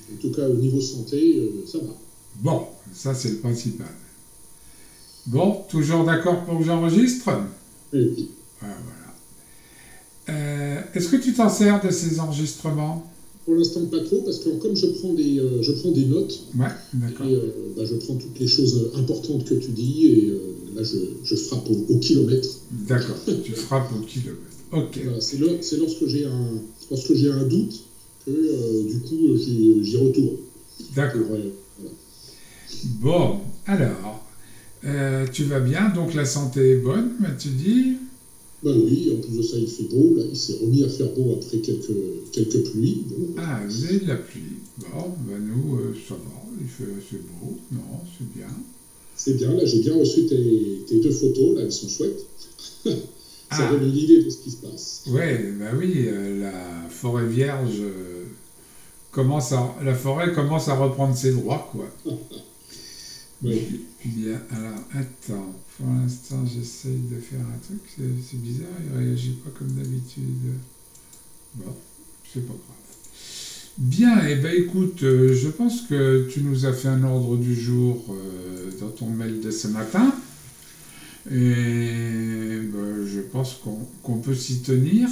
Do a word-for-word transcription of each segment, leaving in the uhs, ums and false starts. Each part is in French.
En tout cas, au niveau santé, euh, ça va. Bon, ça c'est le principal. Bon, toujours d'accord pour que j'enregistre? Oui, oui. Ah, voilà. Euh, est-ce que tu t'en sers de ces enregistrements? Pour l'instant, pas trop, parce que comme je prends des, euh, je prends des notes, Ouais, d'accord. et euh, bah, je prends toutes les choses importantes que tu dis, et euh, là, je, je frappe au, au kilomètre. D'accord, tu frappes au kilomètre. Ok. Voilà, c'est, le, c'est lorsque j'ai un, lorsque j'ai un doute que, euh, du coup, j'y, j'y retourne. D'accord. Pour, euh, voilà. Bon, alors, euh, tu vas bien, donc la santé est bonne, m'as-tu dit? Ben oui, en plus de ça, il fait beau. Là, il s'est remis à faire beau après quelques, quelques pluies. Bon. Ah, vous avez de la pluie. Bon, ben nous, euh, ça va, il fait assez beau. Non, c'est bien. C'est bien, là, j'ai bien reçu tes, tes deux photos, là, elles sont chouettes. Ça Ah, donne une idée de ce qui se passe. ouais, ben oui, euh, la forêt vierge euh, commence à, la forêt commence à reprendre ses droits, quoi. Oui. Bien, alors, attends, pour l'instant, j'essaye de faire un truc, c'est, c'est bizarre, il réagit pas comme d'habitude. Bon, c'est pas grave. Bien, et eh ben écoute, euh, je pense que tu nous as fait un ordre du jour euh, dans ton mail de ce matin. Et ben, je pense qu'on, qu'on peut s'y tenir.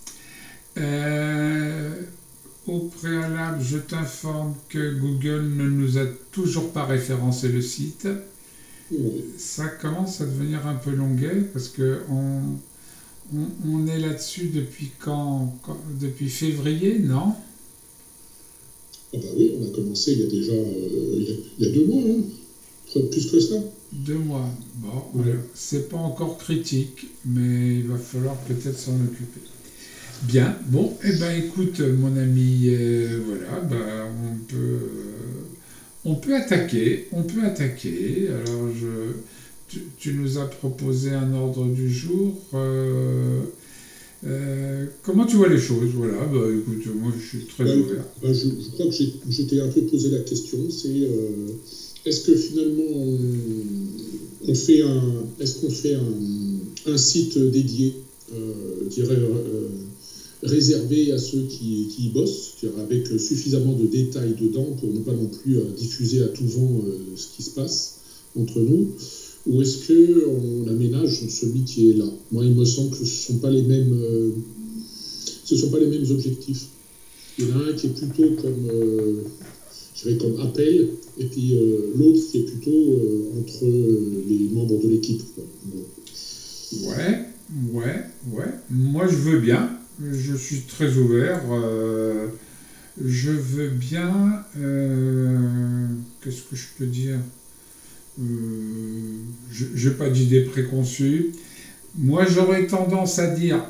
Euh, au préalable, je t'informe que Google ne nous a toujours pas référencé le site. Oui. Ça commence à devenir un peu longuet parce que on, on, on est là-dessus depuis quand, quand depuis février, non? Ah bah oui, on a commencé il y a déjà euh, il, y a, il y a deux mois, hein. Plus que ça. Deux mois. Bon, Ouais. alors, c'est pas encore critique, mais il va falloir peut-être s'en occuper. Bien, bon, eh ben écoute, mon ami, euh, voilà, ben, on peut, euh, on peut attaquer, on peut attaquer. Alors, je, tu, tu nous as proposé un ordre du jour. euh, euh, comment tu vois les choses? Voilà, bah écoute, moi je suis très Bah, ouvert. bah, je, je crois que j'ai, j'étais un peu posé la question, c'est euh, est-ce que finalement on, on fait un, est-ce qu'on fait un, un site dédié, euh, je dirais, euh, réservé à ceux qui, qui y bossent, je dirais, avec suffisamment de détails dedans pour ne pas non plus euh, diffuser à tout vent euh, ce qui se passe entre nous, ou est-ce que on aménage celui qui est là? Moi, il me semble que ce ne sont pas les mêmes, euh, ce sont pas les mêmes objectifs. Il y en a un qui est plutôt comme, euh, je dirais comme appel, et puis euh, l'autre qui est plutôt euh, entre euh, les membres de l'équipe, quoi. Bon. Ouais, ouais, ouais. Moi je veux bien. Je suis très ouvert. euh, je veux bien. euh, qu'est-ce que je peux dire? Euh, je n'ai pas d'idée préconçue. Moi, j'aurais tendance à dire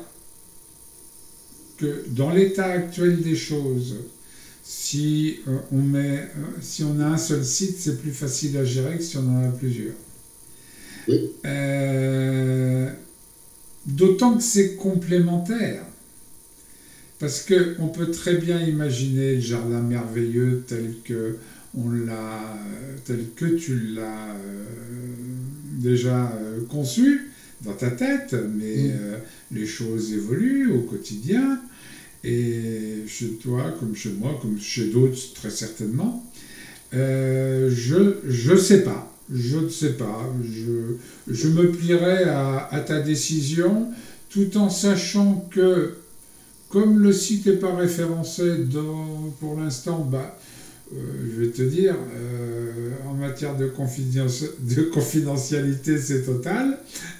que dans l'état actuel des choses, si, euh, on met, euh, si on a un seul site, c'est plus facile à gérer que si on en a plusieurs. Oui. Euh, d'autant que c'est complémentaire. Parce qu'on peut très bien imaginer le jardin merveilleux tel que, on l'a, tel que tu l'as euh, déjà euh, conçu dans ta tête, mais Mm. euh, les choses évoluent au quotidien, et chez toi, comme chez moi, comme chez d'autres très certainement. Euh, je je sais pas, je ne sais pas, je, je me plierai à, à ta décision, tout en sachant que comme le site n'est pas référencé dans, pour l'instant, bah, euh, je vais te dire, euh, en matière de, confidence, de confidentialité, c'est total.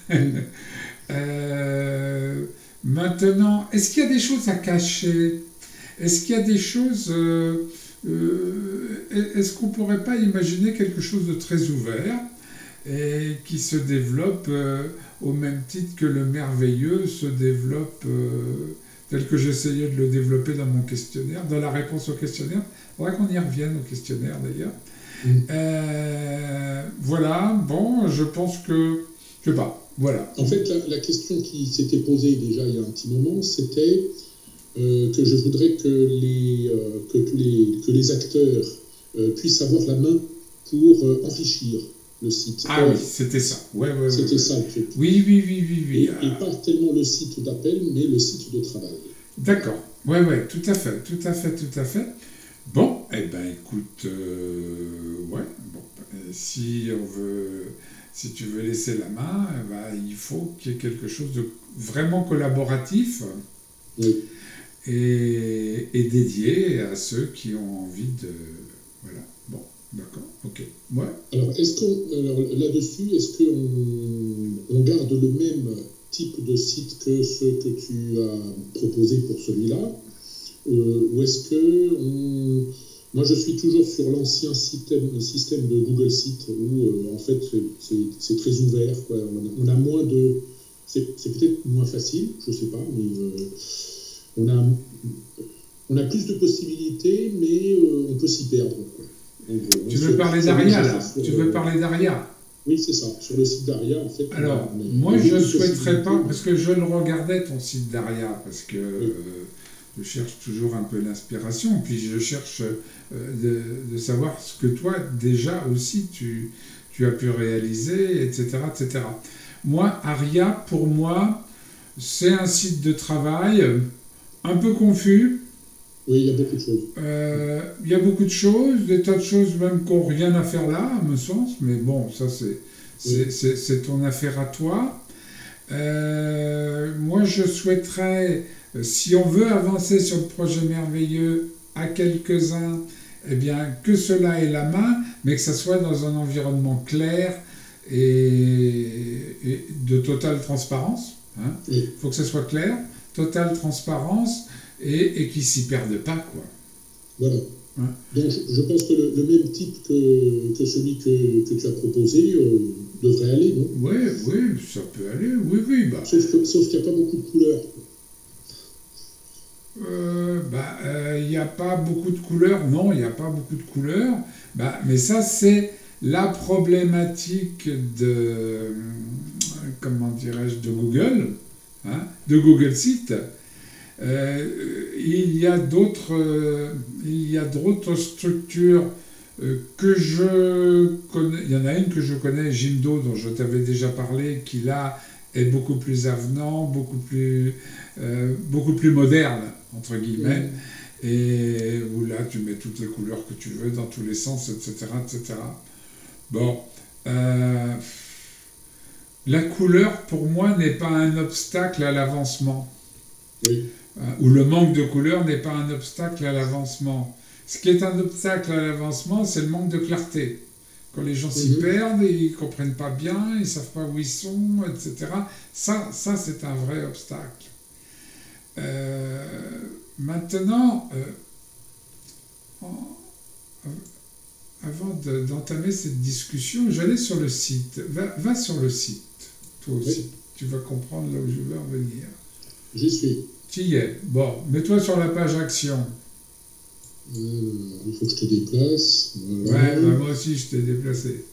euh, maintenant, est-ce qu'il y a des choses à cacher? Est-ce qu'il y a des choses... Euh, euh, est-ce qu'on ne pourrait pas imaginer quelque chose de très ouvert et qui se développe euh, au même titre que le merveilleux se développe... Euh, tel que j'essayais de le développer dans mon questionnaire, dans la réponse au questionnaire. Il faudrait qu'on y revienne au questionnaire d'ailleurs. Mm. Euh, voilà, bon, je pense que... Je sais pas, voilà. En fait, la, la question qui s'était posée déjà il y a un petit moment, c'était euh, que je voudrais que les, euh, que tous les, que les acteurs euh, puissent avoir la main pour euh, enrichir le site. Ah Or, oui, c'était ça. Ouais, ouais, c'était ouais, ça ouais. le truc. Oui, oui, oui, oui, oui. Et, ah. et pas tellement le site d'appel, mais le site de travail. D'accord. Ouais, ouais, tout à fait, tout à fait, tout à fait. Bon, eh Eh ben écoute, euh, ouais, bon, euh, si on veut, si tu veux laisser la main, eh ben, il faut qu'il y ait quelque chose de vraiment collaboratif Oui. et, et dédié à ceux qui ont envie de, voilà, bon, d'accord, ok, ouais. Alors, est-ce qu'on, alors là-dessus, est-ce qu'on on garde le même type de site que ceux que tu as proposé pour celui-là, euh, ou est-ce que on... Moi, je suis toujours sur l'ancien système, système de Google Sites où, euh, en fait, c'est très ouvert, quoi. On, a, on a moins de... C'est peut-être moins facile, je ne sais pas, mais euh, on, a, on a plus de possibilités, mais euh, on peut s'y perdre, quoi. En gros, tu veux parler d'Aria, là sur, Tu veux parler d'Aria Oui, c'est ça. Sur le site d'Aria, en fait... Alors, on a, moi, je ne souhaiterais pas, parce que je le regardais, ton site d'Aria, parce que... Oui. Euh, je cherche toujours un peu l'inspiration, puis je cherche euh, de, de savoir ce que toi, déjà aussi, tu, tu as pu réaliser, et cetera, et cetera. Moi, Aria, pour moi, c'est un site de travail un peu confus. Oui, il y a beaucoup de choses. Euh, il y a beaucoup de choses, des tas de choses même qui n'ont rien à faire là, à mon sens, mais bon, ça, c'est oui. ton affaire à toi. Euh, moi, je souhaiterais... Si on veut avancer sur le projet merveilleux à quelques-uns, eh bien, que cela ait la main, mais que ça soit dans un environnement clair et, et de totale transparence. Hein. Il faut que ça soit clair, totale transparence et, et qu'ils ne s'y perdent pas, quoi. Voilà. Hein. Donc, je pense que le, le même type que, que celui que, que tu as proposé euh, devrait aller, non? Oui, oui, ça peut aller, oui, oui. Bah. Sauf qu'il n'y a pas beaucoup de couleurs. Euh, bah, il euh, n'y a pas beaucoup de couleurs, non, il n'y a pas beaucoup de couleurs, bah, mais ça c'est la problématique de, comment dirais-je, de Google, hein, de Google Sites. Euh, il y a d'autres, euh, il y a d'autres structures euh, que je connais, il y en a une que je connais, Jimdo, dont je t'avais déjà parlé, qui là est beaucoup plus avenant, beaucoup plus, euh, beaucoup plus moderne, entre guillemets, mmh. et où là tu mets toutes les couleurs que tu veux dans tous les sens, et cetera, et cetera. Bon, euh, la couleur pour moi n'est pas un obstacle à l'avancement, oui. euh, ou le manque de couleur n'est pas un obstacle à l'avancement. Ce qui est un obstacle à l'avancement, c'est le manque de clarté. Quand les gens s'y mmh. perdent, ils ne comprennent pas bien, ils ne savent pas où ils sont, et cetera. Ça, ça c'est un vrai obstacle. Euh, maintenant, euh, en, avant d'entamer de, cette discussion, j'allais sur le site. Va, va sur le site, toi aussi. Oui. Tu vas comprendre là où je veux en venir. J'y suis. Tu y es. Bon, mets-toi sur la page action. Euh, il faut que je te déplace. Voilà. Ouais, bah moi aussi je t'ai déplacé.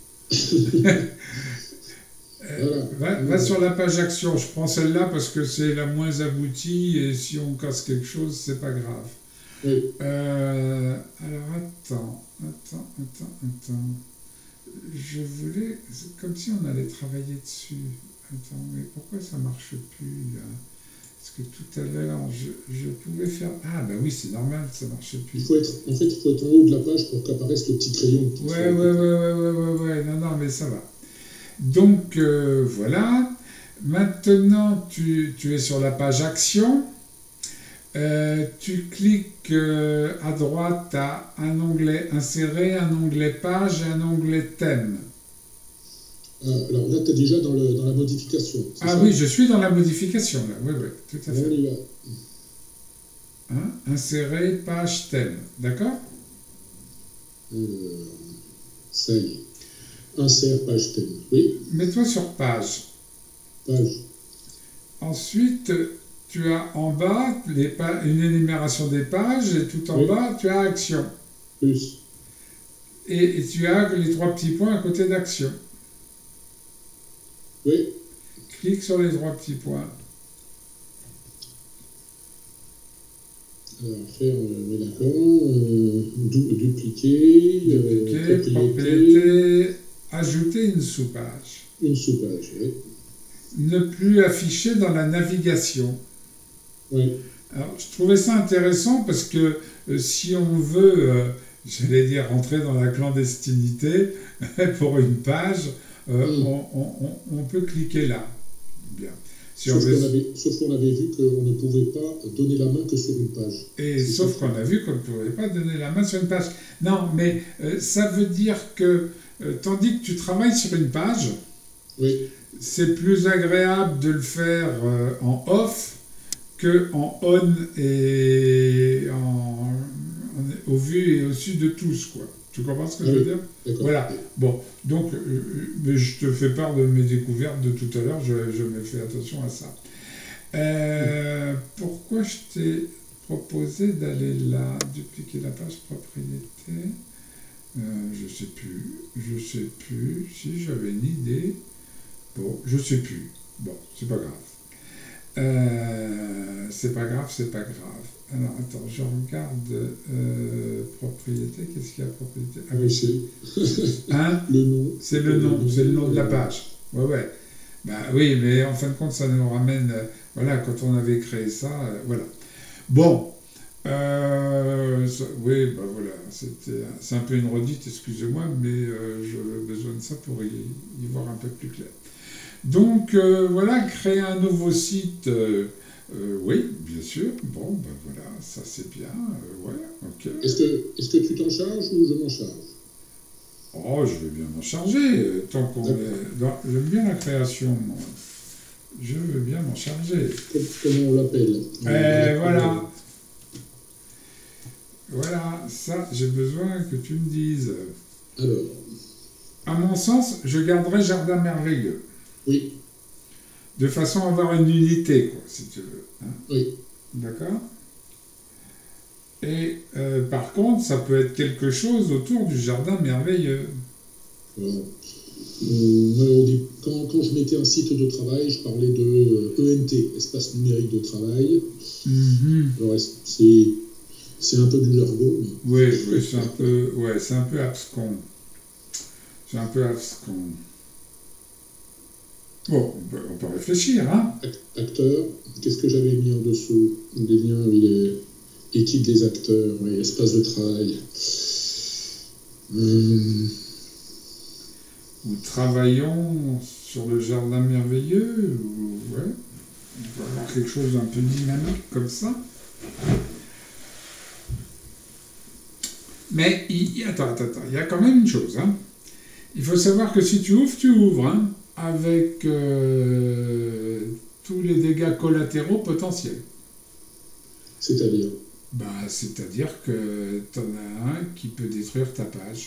euh, voilà. va, va sur la page action. Je prends celle-là parce que c'est la moins aboutie et si on casse quelque chose, c'est pas grave. Oui. Euh, alors attends, attends, attends, attends. Je voulais. C'est comme si on allait travailler dessus. Attends, mais pourquoi ça marche plus là? Parce que tout à l'heure, je, je pouvais faire... Ah, ben oui, c'est normal, ça ne marchait plus. Il faut être, en fait, il faut être en haut de la page pour qu'apparaisse le petit crayon. Ouais, ouais, ouais, ouais, ouais, ouais, ouais, non, non, mais ça va. Donc, euh, voilà. Maintenant, tu, tu es sur la page Action. Euh, tu cliques euh, à droite, tu as un onglet Insérer, un onglet Page et un onglet Thème. Euh, alors là, tu es déjà dans, le, dans la modification. Ah ça oui, je suis dans la modification, là. Oui, oui, tout à fait. On y va. Hein? Insérer, page, thème. D'accord? euh, Ça y est. Insère, page, thème. Oui. Mets-toi sur page. Page. Ensuite, tu as en bas les pa une énumération des pages et tout en oui. bas, tu as action. Plus. Et, et tu as les trois petits points à côté d'action. Oui. Clique sur les trois petits points. Alors, faire, oui, d'accord. Euh, du, dupliquer. Dupliquer, euh, propriété. propriété. Ajouter une sous-page. Une sous-page, oui. Ne plus afficher dans la navigation. Oui. Alors, je trouvais ça intéressant parce que euh, si on veut euh, j'allais dire, rentrer dans la clandestinité pour une page, euh, Mm. on, on- on peut cliquer là. Bien. Si on Sauf veut- qu'on avait, sauf qu'on avait vu qu'on ne pouvait pas donner la main que sur une page. Et C'est sauf ça. qu'on a vu qu'on ne pouvait pas donner la main sur une page. Non, mais euh, ça veut dire que, euh, tandis que tu travailles sur une page, Oui, c'est plus agréable de le faire euh, en off que en on et en, en- au vu et au su de tous, quoi. Tu comprends ce que je veux oui, dire? d'accord. Voilà. Bon, donc, euh, mais je te fais part de mes découvertes de tout à l'heure, je, je me fais attention à ça. Euh, pourquoi je t'ai proposé d'aller là, dupliquer la page propriété? Euh, je sais plus, je sais plus, si j'avais une idée. Bon, je sais plus. Bon, c'est pas grave. Euh, c'est pas grave, c'est pas grave. Alors, attends, je regarde euh, propriété. Qu'est-ce qu'il y a propriété? Ah Oui, oui, c'est c'est hein? le nom. C'est le nom, c'est le nom de la page. Ouais, ouais. Bah oui, mais en fin de compte, ça nous ramène. euh, voilà, quand on avait créé ça, euh, voilà. Bon. Euh, ça- oui, bah voilà, c'était, c'est un peu une redite, excusez-moi, mais euh, j'avais besoin de ça pour y, y voir un peu plus clair. Donc euh, voilà, créer un nouveau site, euh, euh, oui, bien sûr. Bon, ben voilà, ça c'est bien, euh, ouais, ok. Est-ce que, est-ce que tu t'en charges ou je m'en charge? Oh, je vais bien m'en charger, euh, tant qu'on D'accord. est dans... J'aime bien la création, moi. Je veux bien m'en charger. Comme, comment on l'appelle? Et voilà. Voilà, ça, j'ai besoin que tu me dises. Alors, À mon sens, je garderai Jardin Merveilleux, oui, de façon à avoir une unité, quoi, si tu veux. Hein. oui. D'accord? Et euh, par contre, ça peut être quelque chose autour du Jardin Merveilleux. Alors, euh, moi, au dé- quand, quand je mettais un site de travail, je parlais de euh, E N T, espace numérique de travail. Mhm. Alors, est-ce- c'est, c'est un peu du jargon, mais Oui, oui, c'est un peu, ouais, c'est un peu abscon. C'est un peu abscon. Bon, on peut, on peut réfléchir, hein? ac- acteur, qu'est-ce que j'avais mis en dessous? Des liens, oui, les- équipe des acteurs, oui, espace de travail. Hum, Ou travaillons sur le Jardin Merveilleux, ou, ouais, on peut avoir quelque chose d'un peu dynamique comme ça. Mais, il, il- attends, attends, attends, il y a quand même une chose, hein. Il faut savoir que si tu ouvres, tu ouvres, hein, avec euh, tous les dégâts collatéraux potentiels. c'est-à-dire, Bah, c'est-à-dire que t'en as un qui peut détruire ta page.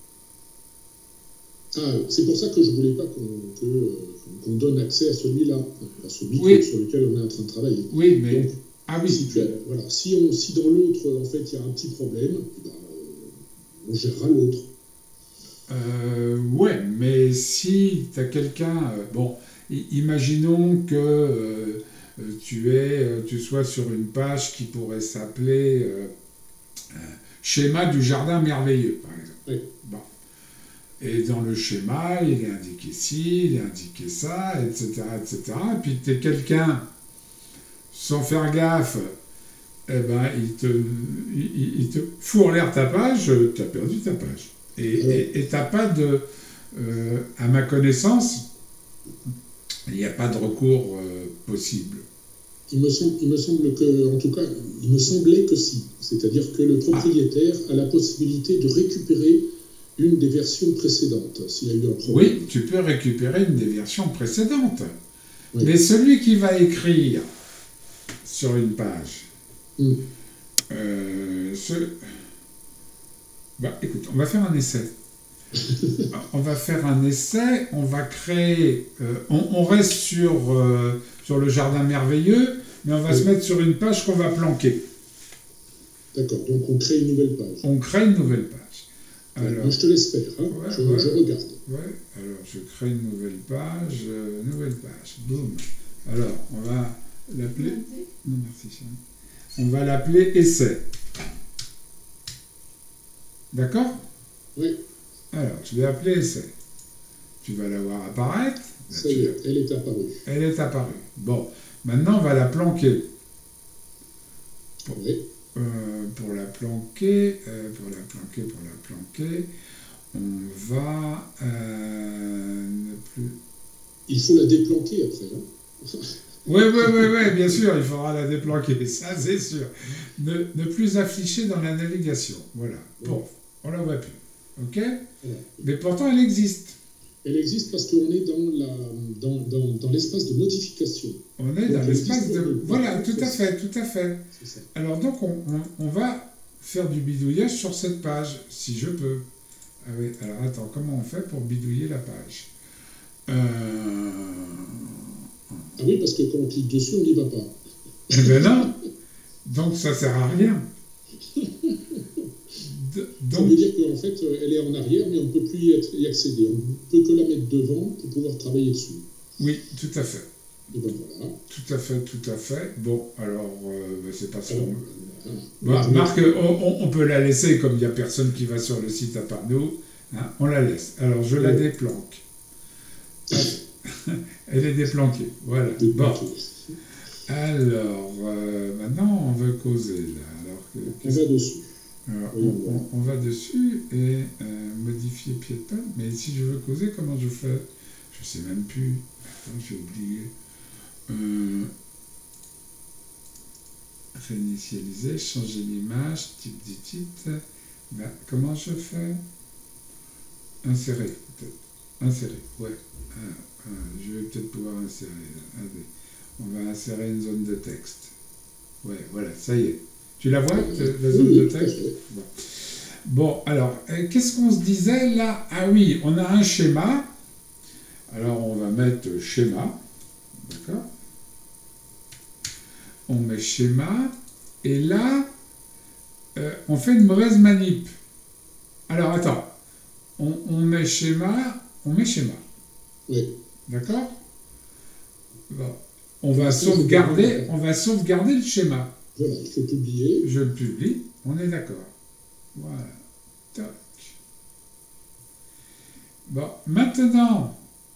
ah, c'est pour ça que je voulais pas qu'on, que, euh, qu'on donne accès à celui-là, à celui Oui. que- sur lequel on est en train de travailler. Oui, mais... Donc, ah oui, si, tu as- voilà, si, on, si dans l'autre, en fait, il y a un petit problème, eh ben, euh, on gérera l'autre. Euh, ouais, mais si tu as quelqu'un, euh, bon, i- imaginons que euh, euh, tu es, euh, tu sois sur une page qui pourrait s'appeler euh, euh, Schéma du Jardin Merveilleux, par exemple. Oui. Bon. Et dans le schéma, il est indiqué ci, il est indiqué ça, et cetera, et cetera. Et puis tu es quelqu'un, sans faire gaffe, eh ben, il te, il, il te fourre l'air ta page, tu as perdu ta page. Et Alors. et- et t'as pas de... euh, à ma connaissance, il n'y a pas de recours euh, possible. Il me, semble, il me semble que, en tout cas, il me semblait que si. C'est-à-dire que le propriétaire a la possibilité de récupérer une des versions précédentes, s'il y a eu un problème. Oui, tu peux récupérer une des versions précédentes. Oui. Mais celui qui va écrire sur une page, Mm. euh, ce... bah, écoute, on va faire un essai. On va faire un essai, on va créer, euh, on, on reste sur, euh, sur le Jardin Merveilleux, mais on va Oui. se mettre sur une page qu'on va planquer. D'accord, donc on crée une nouvelle page. On crée une nouvelle page. Alors, Moi, je te laisse faire, hein. Ouais, je, ouais. je regarde. ouais, alors je crée une nouvelle page, euh, nouvelle page, boum. Alors, on va l'appeler... Non, merci, chérie. On va l'appeler essai. D'accord? Oui, Alors, je vais appeler essai. Tu vas la voir apparaître. Là, ça tu y la- est, elle est apparue. Elle est apparue. Bon, maintenant on va la planquer. Oui. euh, pour la planquer, euh, pour la planquer, pour la planquer, on va euh, ne plus... Il faut la déplanquer après. Hein. Oui, oui, oui, oui, bien sûr, il faudra la déplanquer, ça c'est sûr. Ne, ne plus afficher dans la navigation, voilà. Bon, on la voit plus, ok? Voilà. Mais pourtant, elle existe. Elle existe parce qu'on est dans, la, dans, dans, dans l'espace de notification. On est donc dans l'espace de... Voilà, tout à fait, tout à fait. Ça. Alors donc, on, on, on va faire du bidouillage sur cette page, si je peux. Ah oui, alors attends, comment on fait pour bidouiller la page? euh... Ah oui, parce que quand on clique dessus, on n'y va pas. Eh ben non. Donc ça sert à rien. De, donc... Ça veut dire qu'en fait, elle est en arrière, mais on ne peut plus y, être, y accéder. On ne peut que la mettre devant pour pouvoir travailler dessus. Oui, tout à fait. Et ben voilà. Tout à fait, tout à fait. Bon, alors, euh, ben, c'est pas ça. Voilà. Bah, Marc, on, on peut la laisser, comme il n'y a personne qui va sur le site à part nous. Hein, on la laisse. Alors, je oui. la déplanque. Elle est déplanquée. Voilà. Bon. Alors, euh, maintenant, on veut causer, là. Alors, que, on va dessus. Alors, oui, on, on, on va dessus et euh, modifier piéton. Mais si je veux causer, comment je fais? Je sais même plus. Attends, j'ai oublié. Euh, réinitialiser, changer l'image, type d'édite. Ben, comment je fais? Insérer, peut-être. Insérer, ouais. Ah, ah, je vais peut-être pouvoir insérer. Allez. On va insérer une zone de texte. Ouais, voilà, ça y est. Tu la vois, la zone de texte? Bon, bon alors, euh, qu'est-ce qu'on se disait là? Ah oui, on a un schéma. Alors, on va mettre schéma. D'accord? On met schéma. Et là, euh, on fait une mauvaise manip. Alors, attends. On, on met schéma. On met schéma. Oui. D'accord? Bon. On va sauvegarder, on va sauvegarder le schéma. Voilà, il faut publier. Je le publie, on est d'accord. Voilà. Toc. Bon, maintenant,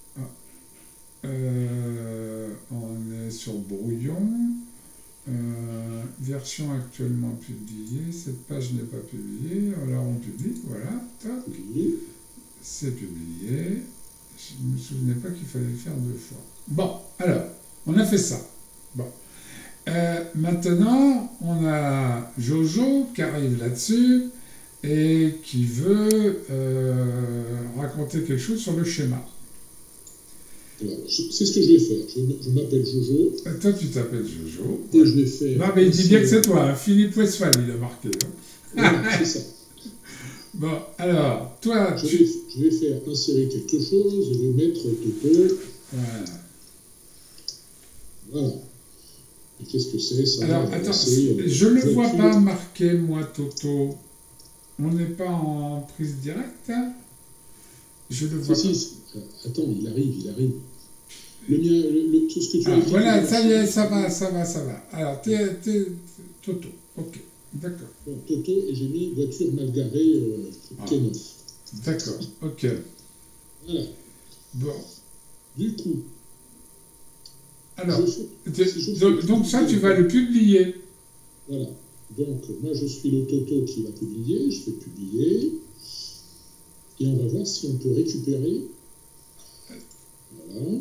euh, on est sur brouillon. Euh, version actuellement publiée. Cette page n'est pas publiée. Alors on publie, voilà. Toc. Oui. C'est publié. Je ne me souvenais pas qu'il fallait le faire deux fois. Bon, alors, on a fait ça. Bon. Euh, maintenant, on a Jojo qui arrive là-dessus et qui veut euh, raconter quelque chose sur le schéma. C'est ce que je vais faire. Je, je m'appelle Jojo. Et toi, tu t'appelles Jojo. Et ouais. Je vais faire... Non, mais il dit bien que c'est toi. Hein. Philippe Westphal, il a marqué. Hein. Ouais, c'est ça. Bon, alors, toi... Je, tu... vais, je vais faire insérer quelque chose. Je vais mettre Toto. Voilà. Voilà. Et qu'est-ce que c'est ça? Alors, attends, euh, je ne le vois pas marqué, moi, Toto. On n'est pas en prise directe, hein? Je le vois si, pas. Si, attends, il arrive, il arrive. Le mien, le, le, tout ce que tu ah, as voilà, ça y est, ça va, ça va, ça va. Alors, t'es, t'es Toto, ok, d'accord. Bon, Toto, et j'ai mis voiture mal garée, euh, ah. Kenon. D'accord, ok. Voilà. Bon. Du coup... Alors, je, si je donc, donc ça, tu vas le publier. Voilà. Donc, moi, je suis le Toto qui va publier. Je fais publier. Et on va voir si on peut récupérer. Voilà.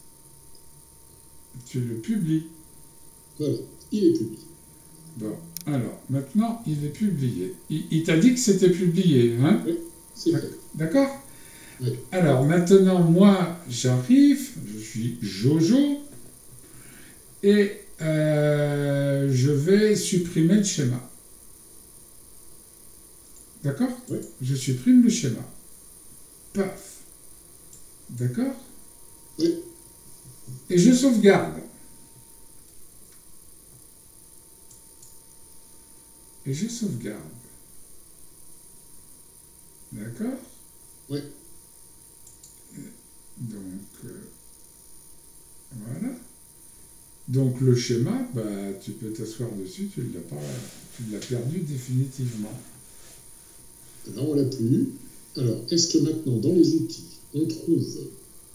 Tu le publies. Voilà. Il est publié. Bon. Alors, maintenant, il est publié. Il, il t'a dit que c'était publié, hein? Oui, c'est vrai. D'accord? Oui. Alors, maintenant, moi, j'arrive. Je suis Jojo. Et euh, je vais supprimer le schéma. D'accord? Oui. Je supprime le schéma. Paf. D'accord? Oui. Et je sauvegarde. Et je sauvegarde. D'accord? Oui. Donc, euh, voilà. Donc le schéma, bah, tu peux t'asseoir dessus, tu l'as pas, tu l'as perdu définitivement. Là, on l'a plus. Alors, est-ce que maintenant, dans les outils, on trouve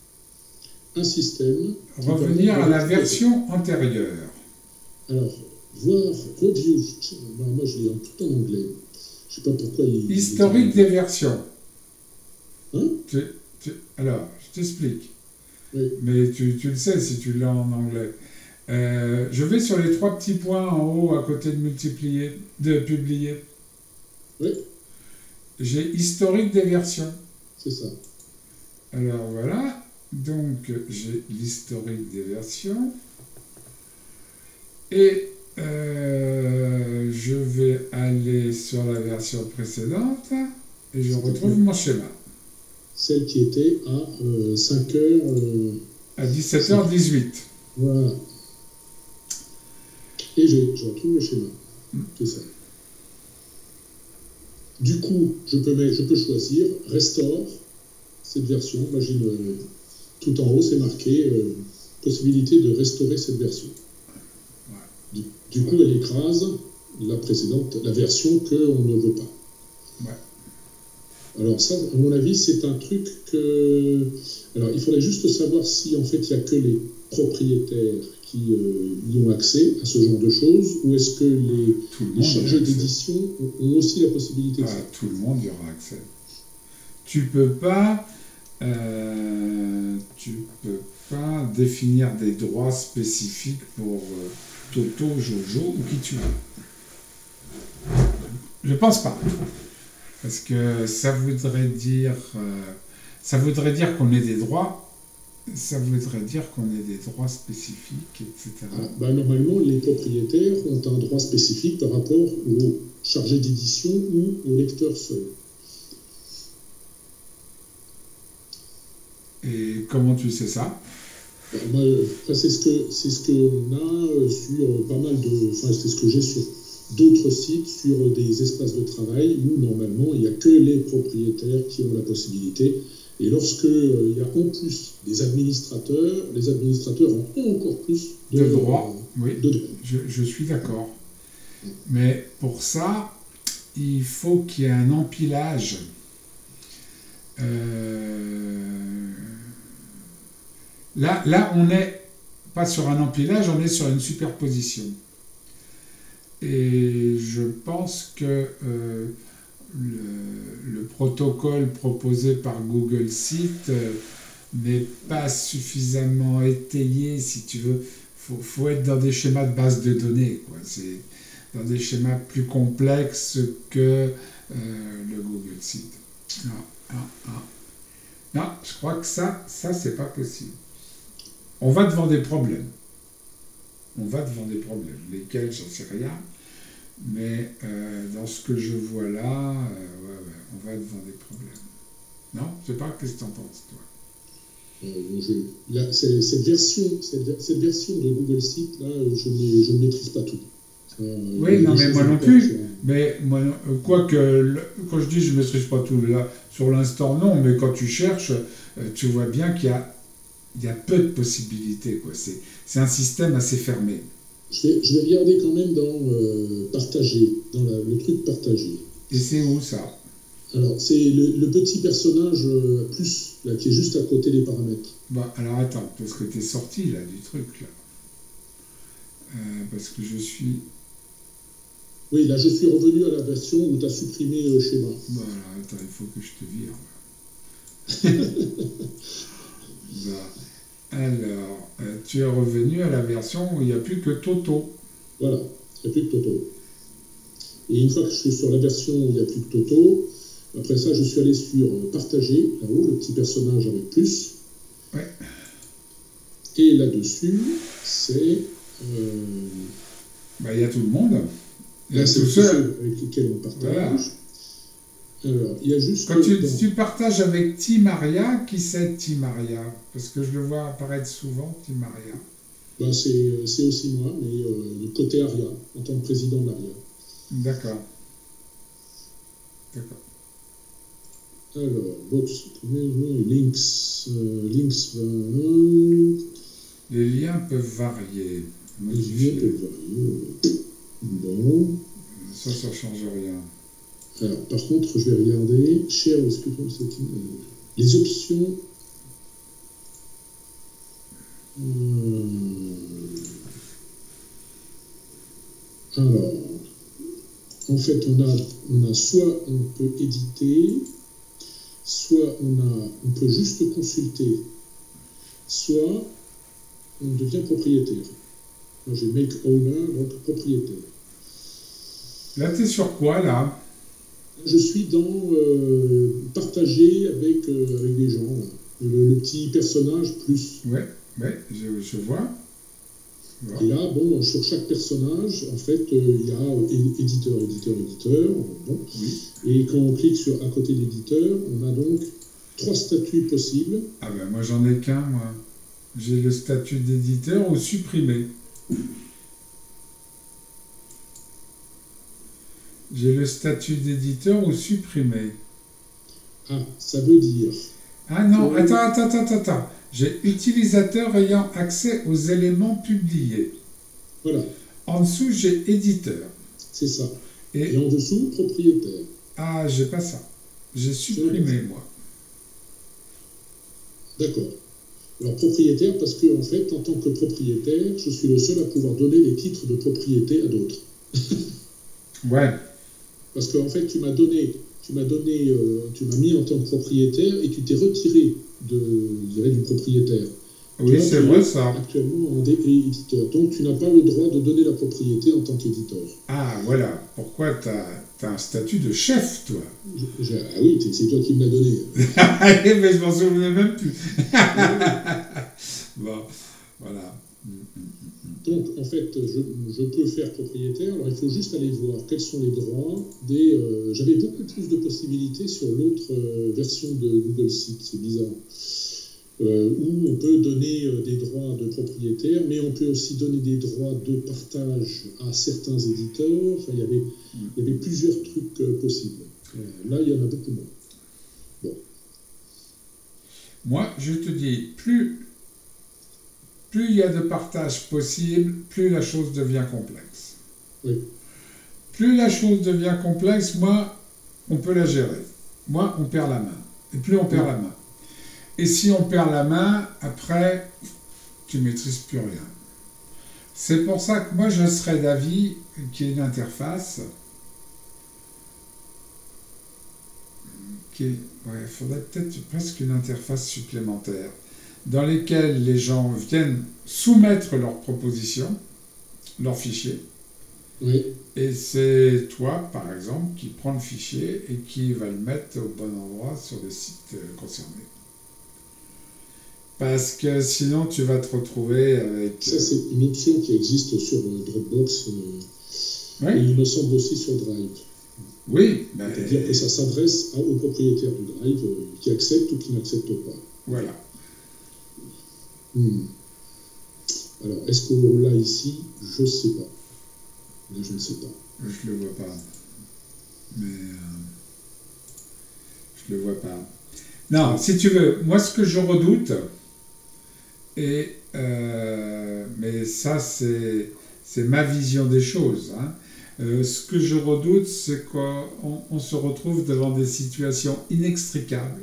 un système... Revenir à la version antérieure. Alors, voir review. Bah, moi, je l'ai en tout en anglais. Je sais pas pourquoi il. Historique il... des versions. Hein tu, tu, alors, je t'explique. Oui. Mais tu, tu le sais si tu l'as en anglais. Euh, je vais sur les trois petits points en haut à côté de multiplier, de publier. Oui. J'ai historique des versions. C'est ça. Alors voilà. Donc j'ai l'historique des versions. Et euh, je vais aller sur la version précédente et je retrouve mon schéma. Celle qui était à euh, cinq heures... Euh, à dix-sept heures dix-huit. Voilà. Et je, je retrouve le schéma. Mm. C'est ça. Du coup, je peux, mettre, je peux choisir Restore, cette version. Imagine, euh, tout en haut, c'est marqué euh, possibilité de restaurer cette version. Ouais. Du, du coup, elle écrase la précédente, la version qu'on ne veut pas. Ouais. Alors ça, à mon avis, c'est un truc que... Alors, il faudrait juste savoir si, en fait, il n'y a que les propriétaires qui euh, y ont accès à ce genre de choses, ou est-ce que les, les chargés d'édition ont, ont aussi la possibilité de ah, ça. Tout le monde y aura accès. Tu peux pas... Euh, tu peux pas définir des droits spécifiques pour euh, Toto, Jojo ou qui tu veux. Je pense pas. Parce que ça voudrait dire, euh, ça voudrait dire qu'on ait des droits, ça voudrait dire qu'on ait des droits spécifiques, et cetera. Ah, bah, normalement, les propriétaires ont un droit spécifique par rapport aux chargés d'édition ou aux lecteurs seuls. Et comment tu sais ça? bah, moi, après, c'est ce que c'est ce qu'on a sur pas mal de, enfin c'est ce que j'ai sur d'autres sites, sur des espaces de travail où normalement il n'y a que les propriétaires qui ont la possibilité. Et lorsque euh, il y a en plus des administrateurs, les administrateurs ont encore plus de, de droits. Euh, oui, de droits. Je, je suis d'accord. Mais pour ça, il faut qu'il y ait un empilage. Euh... Là, là, on n'est pas sur un empilage, on est sur une superposition. Et je pense que euh, le, le protocole proposé par Google Site euh, n'est pas suffisamment étayé, si tu veux. Il faut, faut être dans des schémas de base de données, quoi. C'est dans des schémas plus complexes que euh, le Google Site. Non, non, non. Non, je crois que ça, ça, c'est pas possible. On va devant des problèmes. On va devant des problèmes. Lesquels, j'en sais rien. Mais euh, dans ce que je vois là, euh, ouais, ouais, on va devant des problèmes. Non? Je sais pas, qu'est-ce que tu en penses, toi? Euh, je, là, c'est, cette, version, cette, cette version de Google Site, là, je ne, je ne maîtrise pas tout. Euh, oui, non, mais moi non plus. Sur... Mais moi, quoi que, quand je dis je ne maîtrise pas tout, là, sur l'instant, non, mais quand tu cherches, euh, tu vois bien qu'il y a, il y a peu de possibilités, quoi. C'est, c'est un système assez fermé. Je vais, je vais regarder quand même dans euh, partager, dans la, le truc partagé. Et c'est où ça? Alors, c'est le, le petit personnage euh, plus, là, qui est juste à côté des paramètres. Bah, alors attends, parce que tu es sorti là du truc, là. Euh, parce que je suis... Oui, là, je suis revenu à la version où tu as supprimé le schéma. Voilà, attends, il faut que je te vire. bah, alors, euh, tu es revenu à la version où il n'y a plus que Toto. Voilà, il n'y a plus que Toto. Et une fois que je suis sur la version où il n'y a plus que Toto, après ça, je suis allé sur Partager, là-haut, le petit personnage avec plus. Ouais. Et là-dessus, c'est... Euh... Bah, il y a tout le monde. Il y a tous ceux avec lesquels on partage. Voilà. Alors, il y a juste... Quand tu, dans... tu partages avec Timaria, qui c'est Timaria? Parce que je le vois apparaître souvent, Timaria. Ben, c'est, c'est aussi moi, mais euh, côté Aria, en tant que président d'Aria. D'accord. D'accord. Alors, box, links, euh, links, euh... les liens peuvent varier. Les liens peuvent varier. Bon. Ça, ça ne change rien. Alors, par contre, je vais regarder. Share, est-ce que c'est qui les options. Euh... Alors, en fait, on a, on a soit on peut éditer, soit on, a, on peut juste consulter, soit on devient propriétaire. Moi, j'ai make owner, donc propriétaire. Là, tu es sur quoi, là? Je suis dans euh, partager avec, euh, avec des gens. Le, le petit personnage plus. Ouais, ouais, je, je vois. Voilà. Et là, bon, sur chaque personnage, en fait, euh, il y a éditeur, éditeur, éditeur. Bon. Oui. Et quand on clique sur à côté d'éditeur, on a donc trois statuts possibles. Ah ben moi j'en ai qu'un, moi. J'ai le statut d'éditeur ou supprimé. J'ai le statut d'éditeur ou supprimé. Ah, ça veut dire... Ah non, que... attends, attends, attends, attends. J'ai utilisateur ayant accès aux éléments publiés. Voilà. En dessous, j'ai éditeur. C'est ça. Et... Et en dessous, propriétaire. Ah, j'ai pas ça. J'ai supprimé, moi. D'accord. Alors, propriétaire, parce que, en fait, en tant que propriétaire, je suis le seul à pouvoir donner les titres de propriété à d'autres. Ouais. Parce qu'en fait, tu m'as donné, tu m'as donné, euh, tu m'as mis en tant que propriétaire et tu t'es retiré de, je dirais, du propriétaire. Oui, c'est vrai ça. Actuellement en éditeur. Donc, tu n'as pas le droit de donner la propriété en tant qu'éditeur. Ah, voilà. Pourquoi tu as un statut de chef, toi? je, je, Ah oui, c'est toi qui me l'as donné. Mais je m'en souvenais même plus. Bon, voilà. Donc, en fait, je, je peux faire propriétaire. Alors, il faut juste aller voir quels sont les droits des... Euh, J'avais beaucoup plus de possibilités sur l'autre euh, version de Google Sheets, c'est bizarre. Euh, où on peut donner euh, des droits de propriétaire, mais on peut aussi donner des droits de partage à certains éditeurs. Enfin, il y avait, il y avait plusieurs trucs euh, possibles. Euh, là, il y en a beaucoup moins. Bon. Moi, je te dis, plus... Plus il y a de partage possible, plus la chose devient complexe. Oui. Plus la chose devient complexe, moins on peut la gérer. Moins on perd la main. Et plus on perd oui. la main. Et si on perd la main, après, tu ne maîtrises plus rien. C'est pour ça que moi, je serais d'avis qu'il y ait une interface qui est... Ouais, il faudrait peut-être presque une interface supplémentaire dans lesquelles les gens viennent soumettre leurs propositions, leurs fichiers. Oui. Et c'est toi, par exemple, qui prends le fichier et qui va le mettre au bon endroit sur le site concerné. Parce que sinon, tu vas te retrouver avec... Ça, c'est une option qui existe sur Dropbox. Euh, oui. Et il me semble aussi sur Drive. Oui. Ben... C'est-à-dire que ça s'adresse aux propriétaires du Drive euh, qui acceptent ou qui n'acceptent pas. Voilà. Hmm. Alors, est-ce qu'on l'a ici? Je ne sais pas. Là, je ne sais pas. Je ne le vois pas. Mais... Euh, je ne le vois pas. Non, si tu veux, moi, ce que je redoute, et, euh, mais ça, c'est, c'est ma vision des choses, hein. Euh, ce que je redoute, c'est qu'on on se retrouve devant des situations inextricables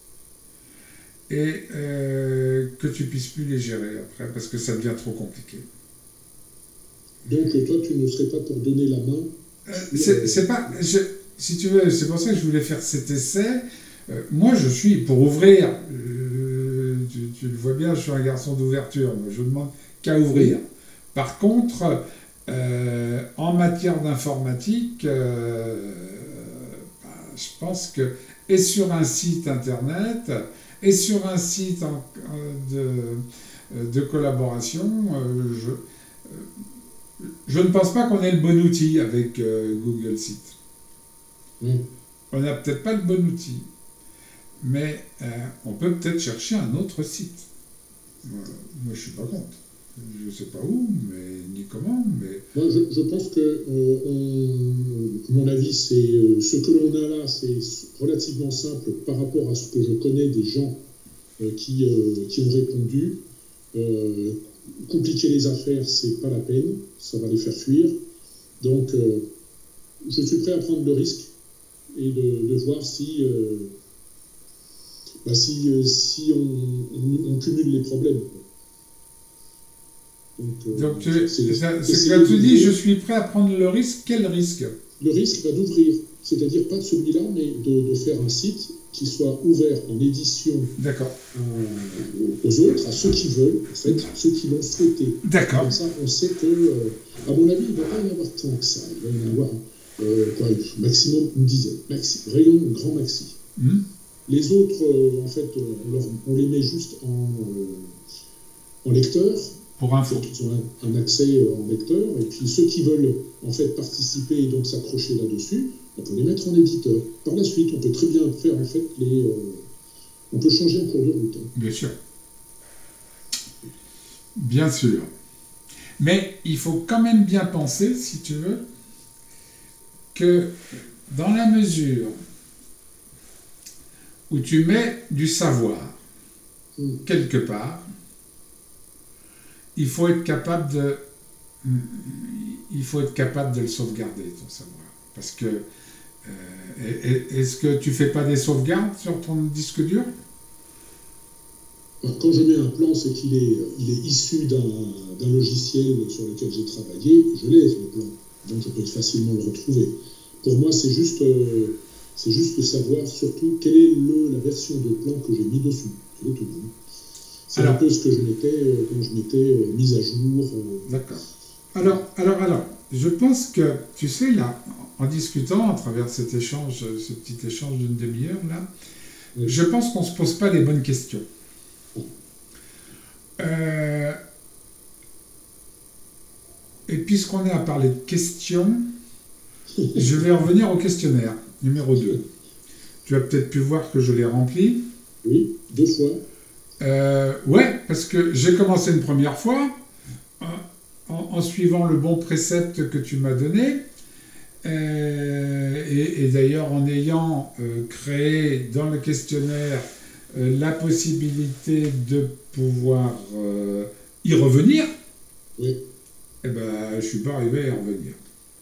et euh, que tu puisses plus les gérer après, parce que ça devient trop compliqué. Donc, toi, tu ne serais pas pour donner la main euh, c'est, c'est pas... Je, si tu veux, c'est pour ça que je voulais faire cet essai. Euh, moi, je suis pour ouvrir. Euh, tu, tu le vois bien, je suis un garçon d'ouverture. Moi, je ne demande qu'à ouvrir. Par contre, euh, en matière d'informatique, euh, bah, je pense que, et sur un site internet, et sur un site en, de, de collaboration, euh, je, euh, je ne pense pas qu'on ait le bon outil avec euh, Google Sheets. Mmh. On n'a peut-être pas le bon outil. Mais euh, on peut peut-être chercher un autre site. Moi, moi je ne suis pas contre. Je ne sais pas où, mais ni comment, mais... Moi, je, je pense que, euh, on, mon avis, c'est euh, ce que l'on a là, c'est relativement simple par rapport à ce que je connais des gens euh, qui, euh, qui ont répondu. Euh, compliquer les affaires, c'est pas la peine, ça va les faire fuir. Donc, euh, je suis prêt à prendre le risque et de, de voir si... Euh, Bah si, euh, si on, on, on cumule les problèmes. Quoi. Donc, euh, Donc tu, c'est, ça, c'est quand tu dis je suis prêt à prendre le risque, quel risque? Le risque va d'ouvrir, c'est-à-dire pas de celui-là, mais de, de faire un site qui soit ouvert en édition euh, aux autres, à ceux qui veulent, en fait, ceux qui l'ont souhaité. D'accord. Comme ça, on sait que, euh, à mon avis, il ne va pas y en avoir tant que ça. Il va y en avoir euh, quoi, maximum une dizaine. Maxi, rayon grand maxi. Mmh. Les autres, euh, en fait, on, leur, on les met juste en, euh, en lecteur. Pour info. Ils ont un, un accès en lecteur. Et puis ceux qui veulent en fait participer et donc s'accrocher là-dessus, on peut les mettre en éditeur. Par la suite, on peut très bien faire en fait les. Euh, on peut changer en cours de route. Hein. Bien sûr. Bien sûr. Mais il faut quand même bien penser, si tu veux, que dans la mesure où tu mets du savoir mmh. quelque part, il faut être capable de, il faut être capable de le sauvegarder, ton savoir. Parce que, euh, est-ce que tu fais pas des sauvegardes sur ton disque dur? Quand je mets un plan, c'est qu'il est, il est issu d'un, d'un logiciel sur lequel j'ai travaillé, je l'ai, ce plan. Donc je peux facilement le retrouver. Pour moi, c'est juste, euh, c'est juste de savoir surtout quelle est le, la version de plan que j'ai mis dessus. C'est tout. C'est alors, un peu ce que je m'étais, euh, quand je m'étais euh, mis à jour. Euh... D'accord. Alors, alors, alors, je pense que, tu sais, là, en discutant à travers cet échange, ce petit échange d'une demi-heure, là, oui. je pense qu'on ne se pose pas les bonnes questions. Euh, et puisqu'on est à parler de questions, je vais revenir au questionnaire, numéro deux. Tu as peut-être pu voir que je l'ai rempli. Oui, deux fois. Euh, ouais, parce que j'ai commencé une première fois, en, en suivant le bon précepte que tu m'as donné, euh, et, et d'ailleurs en ayant euh, créé dans le questionnaire euh, la possibilité de pouvoir euh, y revenir, oui. eh ben, je ne suis pas arrivé à y revenir.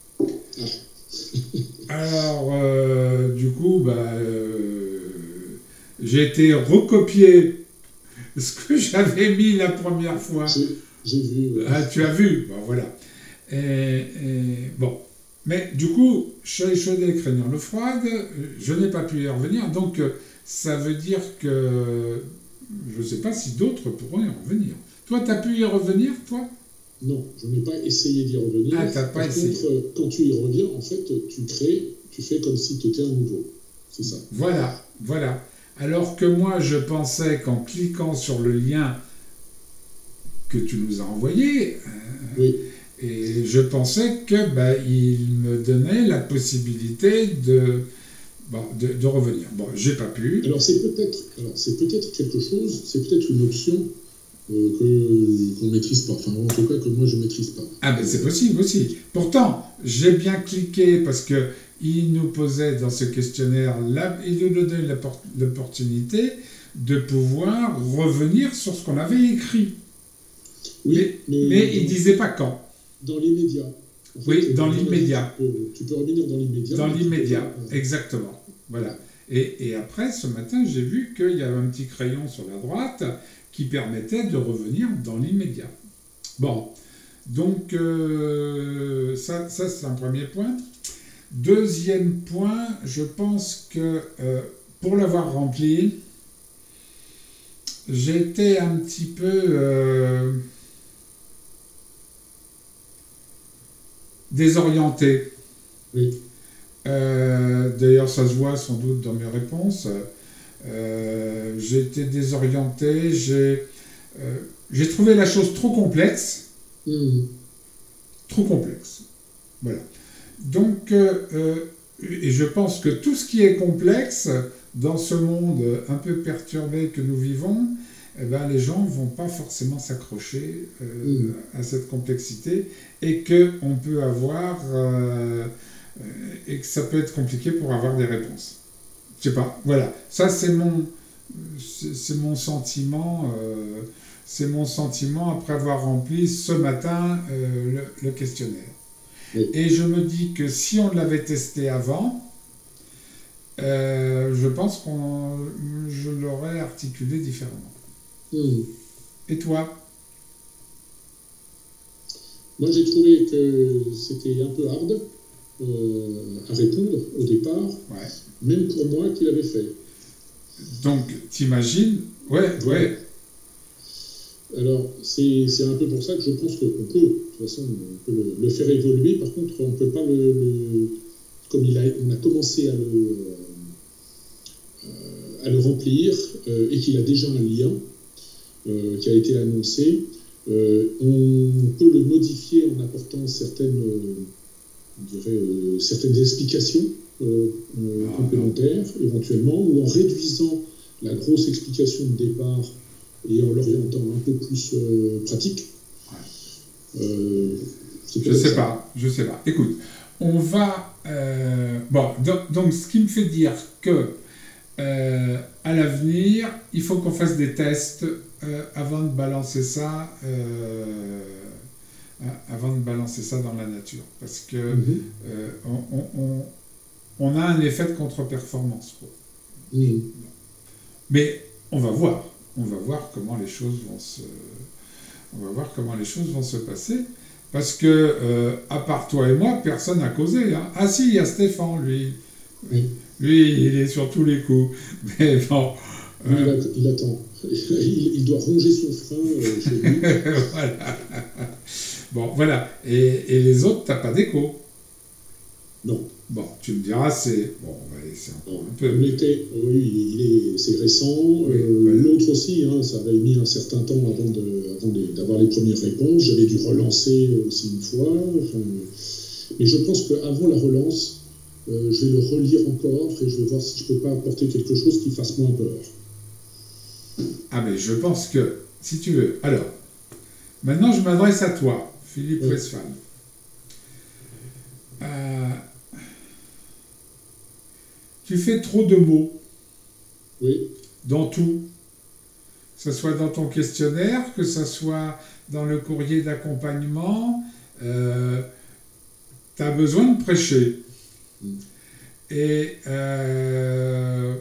Ah. Alors, euh, du coup, bah, euh, j'ai été recopier ce que j'avais mis la première fois. J'ai, j'ai vu. Ouais. Ah, tu as vu, bon, voilà. Et, et, bon. Mais du coup, chat échaudé craignant l'eau froide, je n'ai pas pu y revenir, donc ça veut dire que je ne sais pas si d'autres pourront y revenir. Toi, tu as pu y revenir, toi? Non, je n'ai pas essayé d'y revenir. Ah, t'as pas Par essayé. contre, quand tu y reviens, en fait, tu crées, tu fais comme si tu étais un nouveau. C'est ça. Voilà, voilà. Alors que moi, je pensais qu'en cliquant sur le lien que tu nous as envoyé, euh, oui. et je pensais que bah, il me donnait la possibilité de, bon, de, de revenir. Bon, j'ai pas pu. Alors c'est peut-être, alors c'est peut-être quelque chose, c'est peut-être une option euh, que qu'on maîtrise pas. Enfin, en tout cas que moi je maîtrise pas. Ah ben c'est possible aussi. Pourtant, j'ai bien cliqué parce que il nous posait dans ce questionnaire, là, il nous donnait l'opportunité de pouvoir revenir sur ce qu'on avait écrit. Oui, mais, mais, mais dans, il ne disait pas quand. Dans l'immédiat. En fait, oui, dans l'immédiat. Tu peux, tu peux revenir dans l'immédiat. Dans l'immédiat, peux... exactement. Voilà. Et, et après, ce matin, j'ai vu qu'il y avait un petit crayon sur la droite qui permettait de revenir dans l'immédiat. Bon, donc euh, ça, ça c'est un premier point. Deuxième point, je pense que euh, pour l'avoir rempli, j'étais un petit peu euh, désorienté. Oui. Euh, d'ailleurs, ça se voit sans doute dans mes réponses. Euh, j'ai été désorienté, j'ai, euh, j'ai trouvé la chose trop complexe. Mmh. Trop complexe. Voilà. Donc, euh, et je pense que tout ce qui est complexe dans ce monde un peu perturbé que nous vivons, eh ben, les gens ne vont pas forcément s'accrocher euh, mmh. à cette complexité et qu'on peut avoir, euh, et que ça peut être compliqué pour avoir des réponses. Je sais pas, voilà. Ça, c'est mon, c'est, c'est mon sentiment, euh, c'est mon sentiment après avoir rempli ce matin euh, le, le questionnaire. Oui. Et je me dis que si on l'avait testé avant, euh, je pense que je l'aurais articulé différemment. Mmh. Et toi? Moi, j'ai trouvé que c'était un peu hard euh, à répondre au départ, Ouais. même pour moi qui l'avais fait. Donc, t'imagines, ouais, ouais. Ouais. Alors, c'est c'est un peu pour ça que je pense qu'on peut, de toute façon, on peut le, le faire évoluer. Par contre, on ne peut pas le, le comme il a, on a commencé à le, euh, à le remplir euh, et qu'il a déjà un lien euh, qui a été annoncé, euh, on peut le modifier en apportant certaines, euh, on dirait, euh, certaines explications euh, euh, Ah, complémentaires, non. éventuellement, ou en réduisant la grosse explication de départ et en l'orientant un peu plus euh, pratique. Ouais. Euh, je sais ça. pas, je sais pas. Écoute, on va... Euh, bon, donc, donc, ce qui me fait dire que euh, à l'avenir, il faut qu'on fasse des tests euh, avant de balancer ça, euh, avant de balancer ça dans la nature, parce que mm-hmm. euh, on, on, on a un effet de contre-performance, quoi. Mm-hmm. Mais on va voir, on va voir comment les choses vont se, on va voir comment les choses vont se passer. Parce que, euh, à part toi et moi, personne n'a causé. Hein. Ah si, il y a Stéphane, lui. Oui. Lui, il est sur tous les coups. Mais bon... Lui, euh... il, il attend. Il, il doit ronger son frein euh, chez lui. Voilà. Bon, voilà. Et, et les autres, t'as pas d'écho. Non. Bon, tu me diras, c'est... Bon, allez, c'est un, un peu... On était... Oui, il est, c'est récent. Oui, euh, voilà. L'autre aussi, hein, ça avait mis un certain temps avant, de, avant de, d'avoir les premières réponses. J'avais dû relancer aussi une fois. Enfin, mais je pense qu'avant la relance, euh, je vais le relire encore et je vais voir si je peux pas apporter quelque chose qui fasse moins peur. Ah, mais je pense que, si tu veux... Alors, maintenant, je m'adresse à toi, Philippe oui. Westphal. Euh... Tu fais trop de mots. Oui. Dans tout. Que ce soit dans ton questionnaire, que ce soit dans le courrier d'accompagnement, euh, tu as besoin de prêcher. Mm. Et, euh,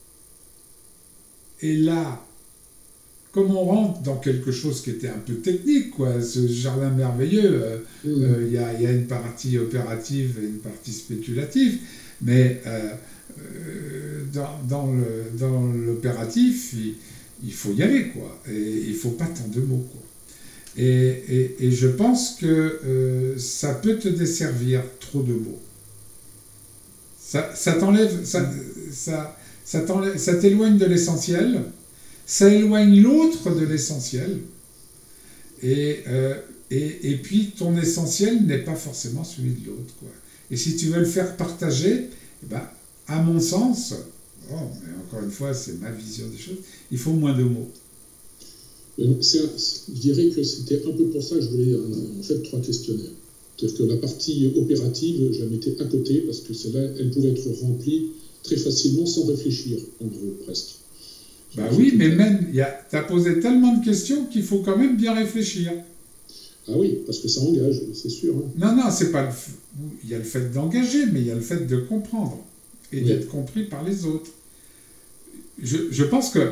et là, comme on rentre dans quelque chose qui était un peu technique, quoi, ce jardin merveilleux, il euh, mm. euh, y, a, y a une partie opérative et une partie spéculative, mais... Euh, Euh, dans, dans, le, dans l'opératif, il, il faut y aller, quoi. Et il ne faut pas tant de mots, quoi. Et, et, et je pense que euh, ça peut te desservir, trop de mots. Ça, ça t'enlève, ça, ça, ça, t'enlève, ça t'éloigne de l'essentiel, ça éloigne l'autre de l'essentiel, et, euh, et, et puis ton essentiel n'est pas forcément celui de l'autre, quoi. Et si tu veux le faire partager, eh ben, à mon sens, oh, mais encore une fois, c'est ma vision des choses, il faut moins de mots. C'est un, je dirais que c'était un peu pour ça que je voulais un, en fait trois questionnaires. C'est-à-dire que la partie opérative, je la mettais à côté parce que celle-là, elle pouvait être remplie très facilement sans réfléchir, en gros, presque. Bah oui, mais même, tu as posé tellement de questions qu'il faut quand même bien réfléchir. Ah oui, parce que ça engage, c'est sûr. Hein. Non, non, c'est pas le... il y a le fait d'engager, mais il y a le fait de comprendre. Et oui. D'être compris par les autres. Je, je pense que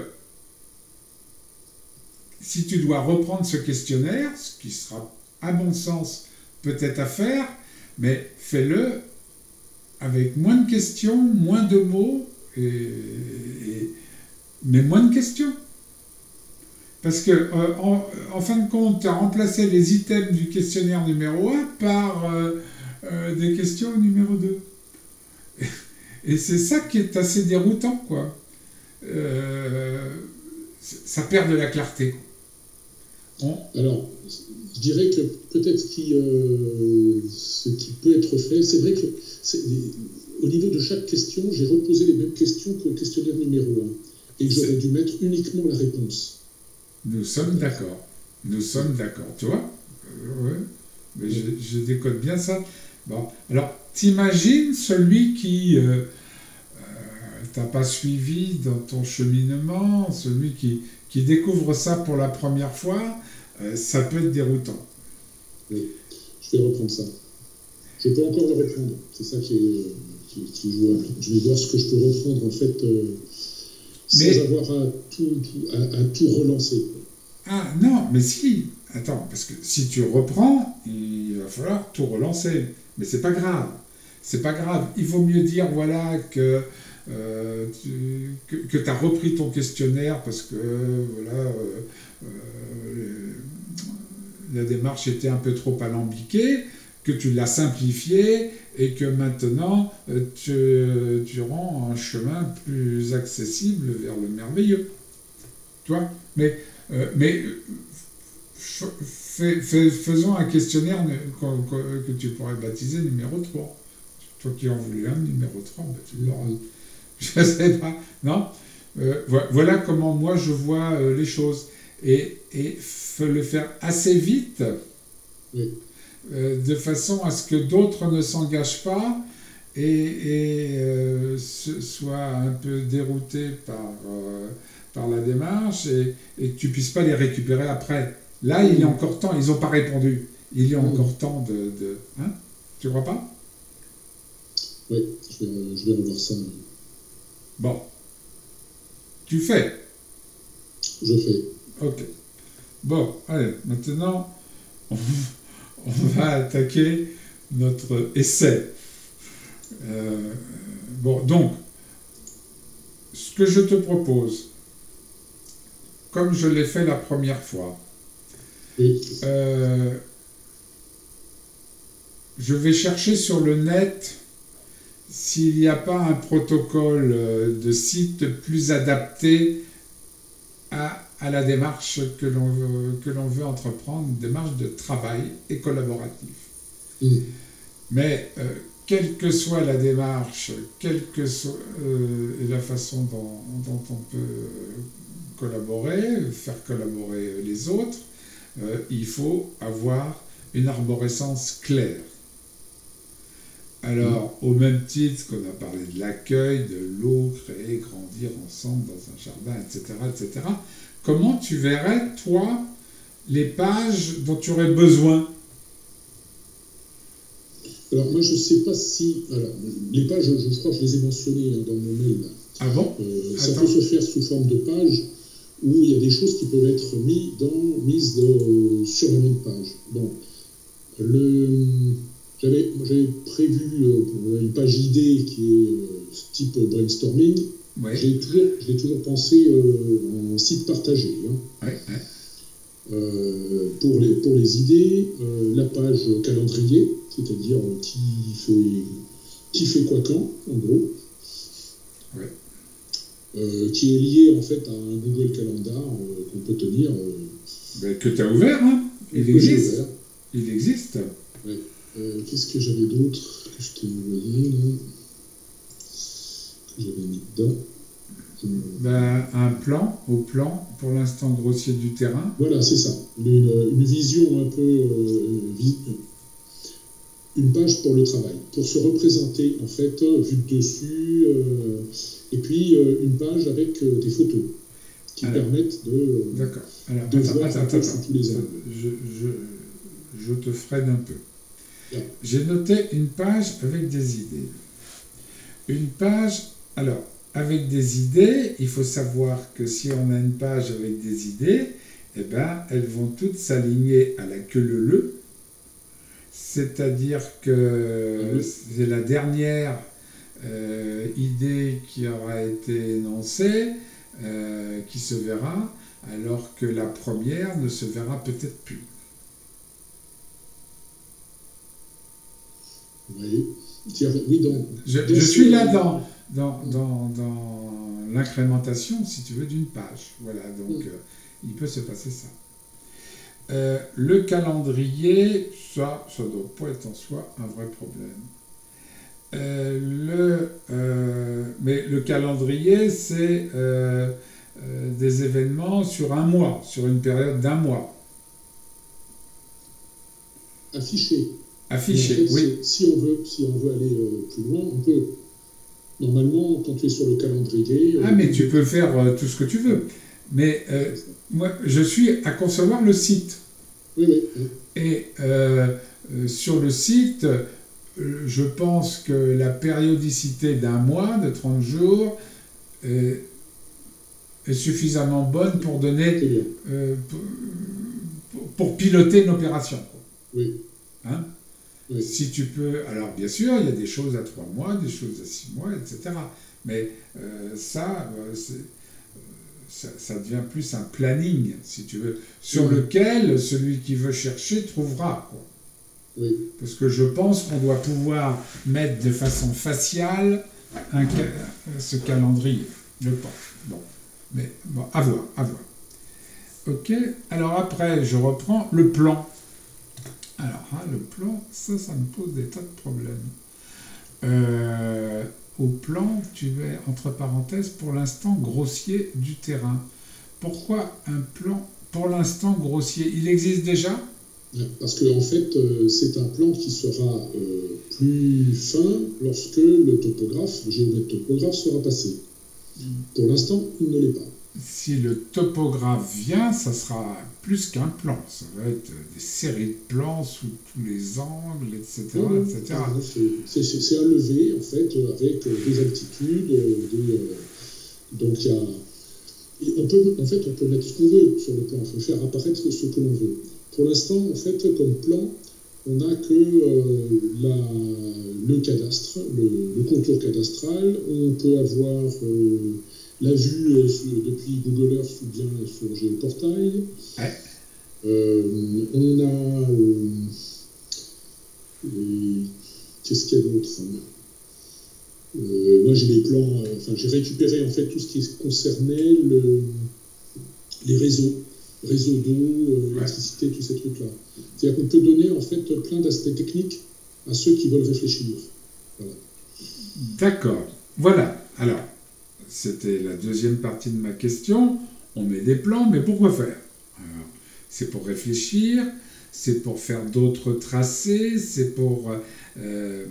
si tu dois reprendre ce questionnaire, ce qui sera, à mon sens, peut-être à faire, mais fais-le avec moins de questions, moins de mots, et, et, mais moins de questions. Parce que, euh, en, en fin de compte, tu as remplacé les items du questionnaire numéro un par euh, euh, des questions numéro deux. Et c'est ça qui est assez déroutant, quoi. Euh, ça perd de la clarté. On... Alors, je dirais que peut-être qui, euh, ce qui peut être fait, c'est vrai que c'est, au niveau de chaque question, j'ai reposé les mêmes questions qu'au questionnaire numéro un. Et que j'aurais dû mettre uniquement la réponse. Nous sommes d'accord. Nous sommes d'accord. Tu vois euh, ouais. Mais je, je décode bien ça. Bon, alors, t'imagines celui qui euh, euh, t'a pas suivi dans ton cheminement, celui qui, qui découvre ça pour la première fois, euh, ça peut être déroutant. Oui, je vais reprendre ça. Je peux encore le reprendre. C'est ça qui est, qui, qui est jouable. Je vais voir ce que je peux reprendre, en fait, euh, sans mais, avoir à tout, tout, à, à tout relancer. Ah non, mais si. attends, parce que si tu reprends, il va falloir tout relancer. Mais c'est pas grave. C'est pas grave. Il vaut mieux dire, voilà, que, euh, tu, que, que tu as repris ton questionnaire parce que, voilà, euh, euh, la démarche était un peu trop alambiquée, que tu l'as simplifiée et que maintenant, tu, tu rends un chemin plus accessible vers le merveilleux. Tu vois ? Mais, euh, mais fais, fais, faisons un questionnaire que tu pourrais baptiser numéro trois. Toi qui en voulais un, numéro trois, bah tu l'auras. Je sais pas. Non euh, Voilà comment moi je vois euh, les choses. Et il faut le faire assez vite, oui. euh, de façon à ce que d'autres ne s'engagent pas et, et euh, soient un peu déroutés par, euh, par la démarche et, et que tu puisses pas les récupérer après. Là, il y a encore temps, ils n'ont pas répondu. Il y a encore temps de... de hein tu crois pas ? Oui, je vais, je vais revoir ça. Bon. Tu fais ? Je fais. Ok. Bon, allez, maintenant, on, on va attaquer notre essai. Euh, bon, donc, ce que je te propose, comme je l'ai fait la première fois, oui. euh, je vais chercher sur le net s'il n'y a pas un protocole de site plus adapté à, à la démarche que l'on veut, que l'on veut entreprendre, une démarche de travail et collaboratif. Mmh. Mais euh, quelle que soit la démarche, quelle que soit euh, la façon dont, dont on peut collaborer, faire collaborer les autres, euh, il faut avoir une arborescence claire. Alors, au même titre qu'on a parlé de l'accueil, de l'eau, créer, grandir ensemble dans un jardin, et cetera, et cetera, comment tu verrais, toi, les pages dont tu aurais besoin ? Alors, moi, je ne sais pas si... Alors, les pages, je, je crois que je les ai mentionnées dans mon mail. Là. Ah bon ? euh, Ça peut se faire sous forme de pages où il y a des choses qui peuvent être mises, dans, mises de, sur la même page. Bon, le... J'avais, j'avais prévu euh, une page idée qui est euh, type brainstorming. Ouais. J'ai toujours, je l'ai toujours pensé euh, en site partagé. Hein. Ouais, ouais. Euh, pour, les, pour les idées, euh, la page calendrier, c'est-à-dire euh, qui fait, qui fait quoi quand, en gros. Ouais. Euh, qui est lié en fait à un Google Calendar euh, qu'on peut tenir. Euh, ben, que tu as ouvert, hein. Il existe. Ouvert. Il existe. Ouais. Euh, qu'est-ce que j'avais d'autre que je t'ai envoyé là, que j'avais mis dedans euh... ben, un plan, au plan, pour l'instant grossier du terrain. Voilà, c'est ça. Une, une vision un peu... Euh, vi... Une page pour le travail, pour se représenter en fait, vue de dessus, euh, et puis euh, une page avec euh, des photos qui alors, permettent de, d'accord. Alors, de attends, voir attends, un peu attends, sous tous les angles. Je, je, je te freine un peu. Yeah. J'ai noté une page avec des idées. Une page, alors, avec des idées, il faut savoir que si on a une page avec des idées, eh ben, elles vont toutes s'aligner à la queue leu-leu. C'est-à-dire que mmh. c'est la dernière euh, idée qui aura été énoncée euh, qui se verra, alors que la première ne se verra peut-être plus. Oui, oui donc, je, je suis là dans, dans, dans, dans l'incrémentation, si tu veux, d'une page. Voilà, donc mmh. euh, il peut se passer ça. Euh, le calendrier, ça, ça ne doit pas être en soi un vrai problème. Euh, le, euh, mais le calendrier, c'est euh, euh, des événements sur un mois, sur une période d'un mois. Affiché. Affiché, en fait, oui. Si on veut, si on veut aller euh, plus loin, on peut. Normalement, quand tu es sur le calendrier... Ah, mais tu peux faire euh, tout ce que tu veux. Mais euh, moi, je suis à concevoir le site. Oui, oui, oui. Et euh, euh, sur le site, euh, je pense que la périodicité d'un mois, de trente jours, euh, est suffisamment bonne pour donner, euh, pour, pour piloter une opération. Quoi. Oui. Hein? Oui. Si tu peux... Alors, bien sûr, il y a des choses à trois mois, des choses à six mois, et cetera. Mais euh, ça, euh, ça, ça devient plus un planning, si tu veux, sur oui. lequel celui qui veut chercher trouvera. Quoi. Oui. Parce que je pense qu'on doit pouvoir mettre de façon faciale un, ce calendrier. Je pense. Bon. Mais bon, à voir, à voir. Ok. Alors après, je reprends le plan. Alors, hein, le plan, ça, ça me pose des tas de problèmes. Euh, au plan, tu mets entre parenthèses, pour l'instant, grossier du terrain. Pourquoi un plan, pour l'instant, grossier? Il existe déjà? Parce qu'en en fait, euh, c'est un plan qui sera euh, plus fin lorsque le topographe, le géomètre topographe sera passé. Mmh. Pour l'instant, il ne l'est pas. Si le topographe vient, ça sera plus qu'un plan. Ça va être des séries de plans sous tous les angles, et cetera. Oui, et cetera. Ah, c'est, c'est, c'est un levé, en fait, avec des altitudes. Des, euh, donc, il y a... On peut, en fait, on peut mettre ce qu'on veut sur le plan. Il faut faire apparaître ce que l'on veut. Pour l'instant, en fait, comme plan, on n'a que euh, la, le cadastre, le, le contour cadastral. On peut avoir euh, la vue euh, sur, depuis Google Earth ou bien sur Géoportail. Ouais. Euh, on a... Euh, les, qu'est-ce qu'il y a d'autre euh, Moi, j'ai des plans... Euh, enfin, j'ai récupéré, en fait, tout ce qui concernait le, les réseaux. Réseau d'eau, euh, électricité, ouais. Tous ces trucs-là. C'est-à-dire qu'on peut donner en fait plein d'aspects techniques à ceux qui veulent réfléchir. Voilà. D'accord. Voilà. Alors, c'était la deuxième partie de ma question. On met des plans, mais pourquoi faire? Alors, c'est pour réfléchir, c'est pour faire d'autres tracés, c'est pour... Euh,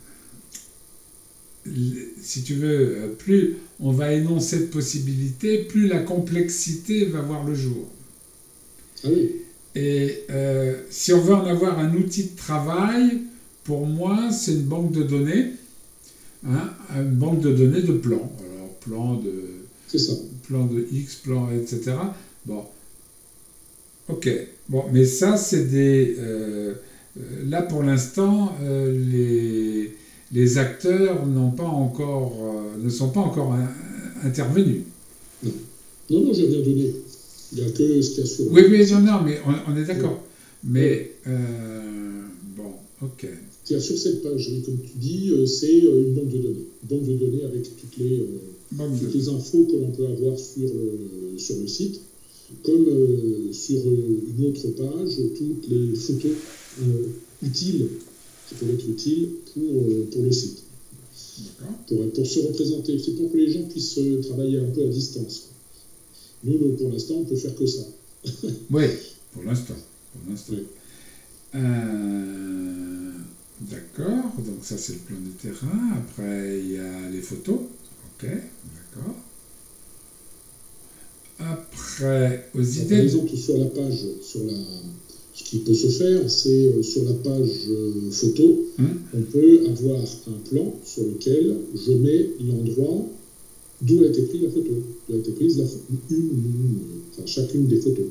si tu veux, plus on va énoncer de possibilités, plus la complexité va voir le jour. Ah oui. Et euh, si on veut en avoir un outil de travail, pour moi, c'est une banque de données, hein, une banque de données de plans. Alors, plan de, c'est ça. Plan de X, plan, et cetera. Bon, ok. Bon, mais ça, c'est des... Euh, là, pour l'instant, euh, les, les acteurs n'ont pas encore, euh, ne sont pas encore un, intervenus. Non, non, non j'ai rien donné. Il n'y a que ce qu'il y a sur... Oui, oui, non, non, mais on, on est d'accord. Oui. Mais, euh, bon, ok. C'est-à-dire, sur cette page, comme tu dis, c'est une banque de données. Une banque de données avec toutes les, euh, toutes les infos que l'on peut avoir sur le, sur le site, comme euh, sur une autre page, toutes les photos euh, utiles, qui peuvent être utiles pour, euh, pour le site. D'accord. Pour, pour se représenter. C'est pour que les gens puissent travailler un peu à distance. Nous, nous, pour l'instant, on ne peut faire que ça. Oui, pour l'instant. Pour l'instant. Oui. Euh, d'accord, donc ça c'est le plan de terrain. Après, il y a les photos. Ok, d'accord. Après, aux idées... idées... Par exemple, sur la page, sur la... ce qui peut se faire, c'est sur la page photo, hum. on peut avoir un plan sur lequel je mets l'endroit d'où a été prise la photo, d'où a été prise la, une, une, enfin, chacune des photos.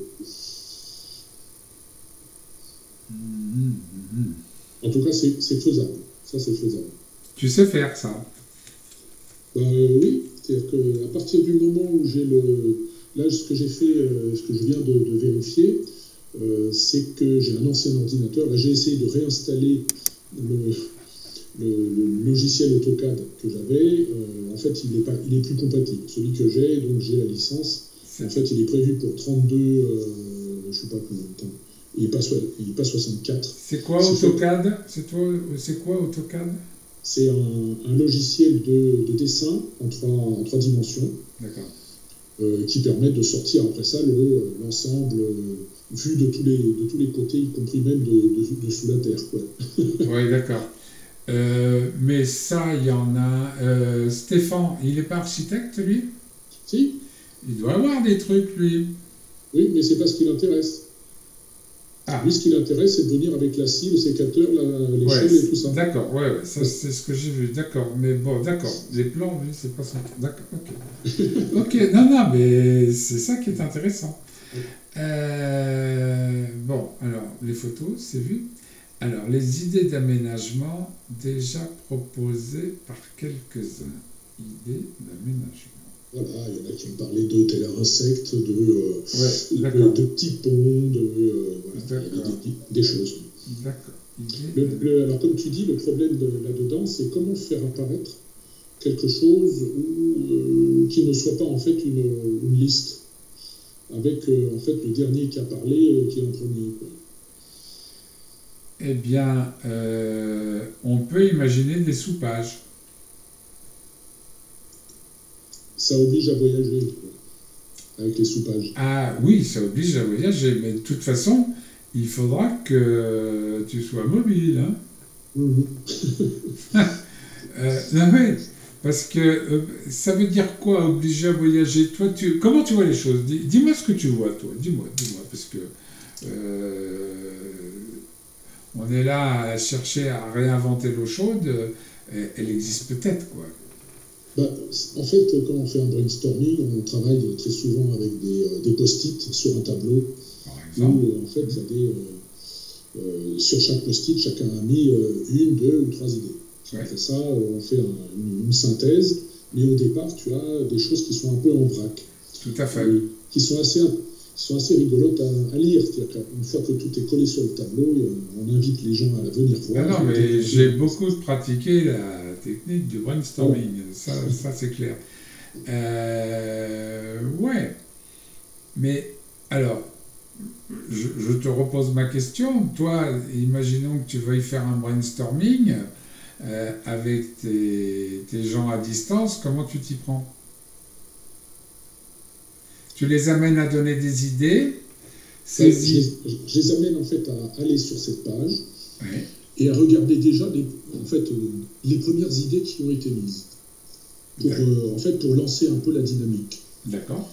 Mmh, mmh. En tout cas, c'est, c'est faisable. Ça, c'est faisable. Tu sais faire ça? Bah, euh, oui, c'est-à-dire qu'à partir du moment où j'ai le... Là, ce que j'ai fait, euh, ce que je viens de, de vérifier, euh, c'est que j'ai un ancien ordinateur. Là, j'ai essayé de réinstaller le... Le, le logiciel AutoCAD que j'avais, euh, en fait, il n'est pas, il est plus compatible. Celui que j'ai, donc j'ai la licence. C'est... En fait, il est prévu pour trente-deux, euh, je ne sais pas combien de temps. Il n'est pas, so- pas soixante-quatre. C'est quoi AutoCAD? Fait... C'est, toi, c'est quoi AutoCAD? C'est un, un logiciel de, de dessin en trois, en trois dimensions. D'accord. Euh, qui permet de sortir après ça le, l'ensemble euh, vu de tous, les, de tous les côtés, y compris même de, de, de sous la terre. Oui, d'accord. Euh, mais ça, il y en a... Euh, Stéphane, il n'est pas architecte, lui? Si. Il doit avoir des trucs, lui. Oui, mais c'est pas ce qui l'intéresse. Ah. Lui, ce qui l'intéresse, c'est de venir avec la scie, le sécateur, la, l'échelle ouais, et tout ça. D'accord, ouais, ouais, ça, ouais. C'est ce que j'ai vu, d'accord. Mais bon, d'accord, les plans, lui, c'est pas ça. D'accord, ok. Ok, non, non, mais c'est ça qui est intéressant. Euh, bon, alors, les photos, c'est vu. Alors, les idées d'aménagement déjà proposées par quelques-uns. Idées d'aménagement. Voilà, il y en a qui ont parlé de tel insecte, de, euh, Ouais, de, de petits ponts, de, euh, voilà, il y a des, des choses. D'accord. Le, le, alors, comme tu dis, le problème de, là-dedans, c'est comment faire apparaître quelque chose où, euh, qui ne soit pas en fait une, une liste, avec euh, en fait le dernier qui a parlé euh, qui est en premier, quoi. Eh bien, euh, on peut imaginer des soupages. Ça oblige à voyager, quoi, avec les soupages. Ah oui, ça oblige à voyager, mais de toute façon, il faudra que tu sois mobile. Hein. Mmh. euh, non, mais, parce que euh, ça veut dire quoi, obliger à voyager? Toi, tu, comment tu vois les choses? Dis, dis-moi ce que tu vois, toi. Dis-moi, dis-moi, parce que euh, on est là à chercher à réinventer l'eau chaude. Euh, elle existe peut-être, quoi. Bah, en fait, quand on fait un brainstorming, on travaille très souvent avec des, euh, des post-it sur un tableau. Par exemple. Où, en fait, il y a des, euh, euh, sur chaque post-it, chacun a mis euh, une, deux ou trois idées. Ouais. Après ça, on fait un, une, une synthèse, mais au départ, tu as des choses qui sont un peu en vrac. Tout à fait. Euh, qui sont assez, qui sont assez rigolotes à, à lire. C'est-à-dire qu'une fois que tout est collé sur le tableau, on invite les gens à venir voir. Ah non, mais j'ai beaucoup pratiqué la technique du brainstorming, oh. ça, ça c'est clair. Euh, ouais, mais alors, je, je te repose ma question. Toi, imaginons que tu veuilles faire un brainstorming euh, avec tes, tes gens à distance, comment tu t'y prends? Tu les amènes à donner des idées. Ces... Je, les, je les amène en fait à aller sur cette page. Ouais. Et à regarder déjà les, en fait, euh, les premières idées qui ont été mises, pour, euh, en fait, pour lancer un peu la dynamique. D'accord.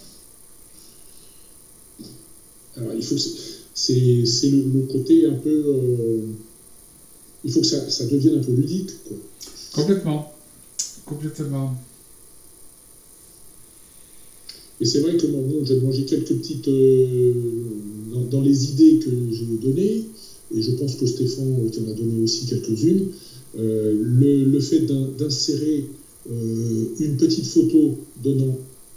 Alors, il faut que c'est, c'est le, le côté un peu... Euh, il faut que ça, ça devienne un peu ludique, quoi. Complètement. Complètement. Et c'est vrai que bon, bon, j'ai quelques petites... Euh, dans, dans les idées que j'ai données, et je pense que Stéphane t'en a donné aussi quelques-unes, euh, le, le fait d'in, d'insérer euh, une petite photo donnant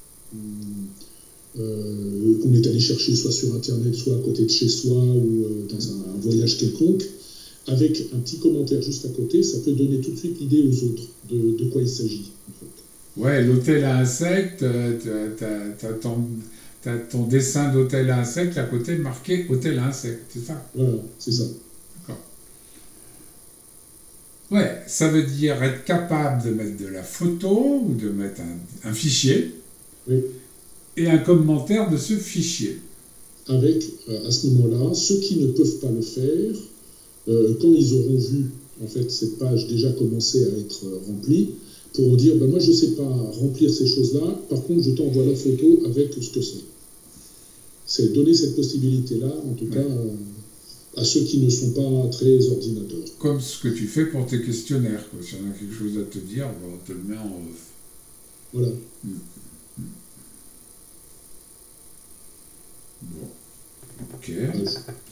euh, qu'on est allé chercher soit sur Internet, soit à côté de chez soi, ou euh, dans un, un voyage quelconque, avec un petit commentaire juste à côté, ça peut donner tout de suite l'idée aux autres de, de quoi il s'agit, en fait. Ouais, l'hôtel à insectes, t'as, t'as ton... T'as ton dessin d'hôtel à insectes à côté marqué hôtel à insectes, c'est ça? Voilà, c'est ça. D'accord. Ouais, ça veut dire être capable de mettre de la photo ou de mettre un, un fichier, oui, et un commentaire de ce fichier. Avec, euh, à ce moment-là, ceux qui ne peuvent pas le faire, euh, quand ils auront vu en fait cette page déjà commencer à être euh, remplie, pourront dire ben moi je ne sais pas remplir ces choses-là, par contre je t'envoie la photo avec ce que c'est. C'est donner cette possibilité-là, en tout ouais. cas, euh, à ceux qui ne sont pas très ordinateurs. Comme ce que tu fais pour tes questionnaires, quoi. Si on a quelque chose à te dire, on te le met en off. Voilà. Mmh. Mmh. Bon. Ok. Ouais.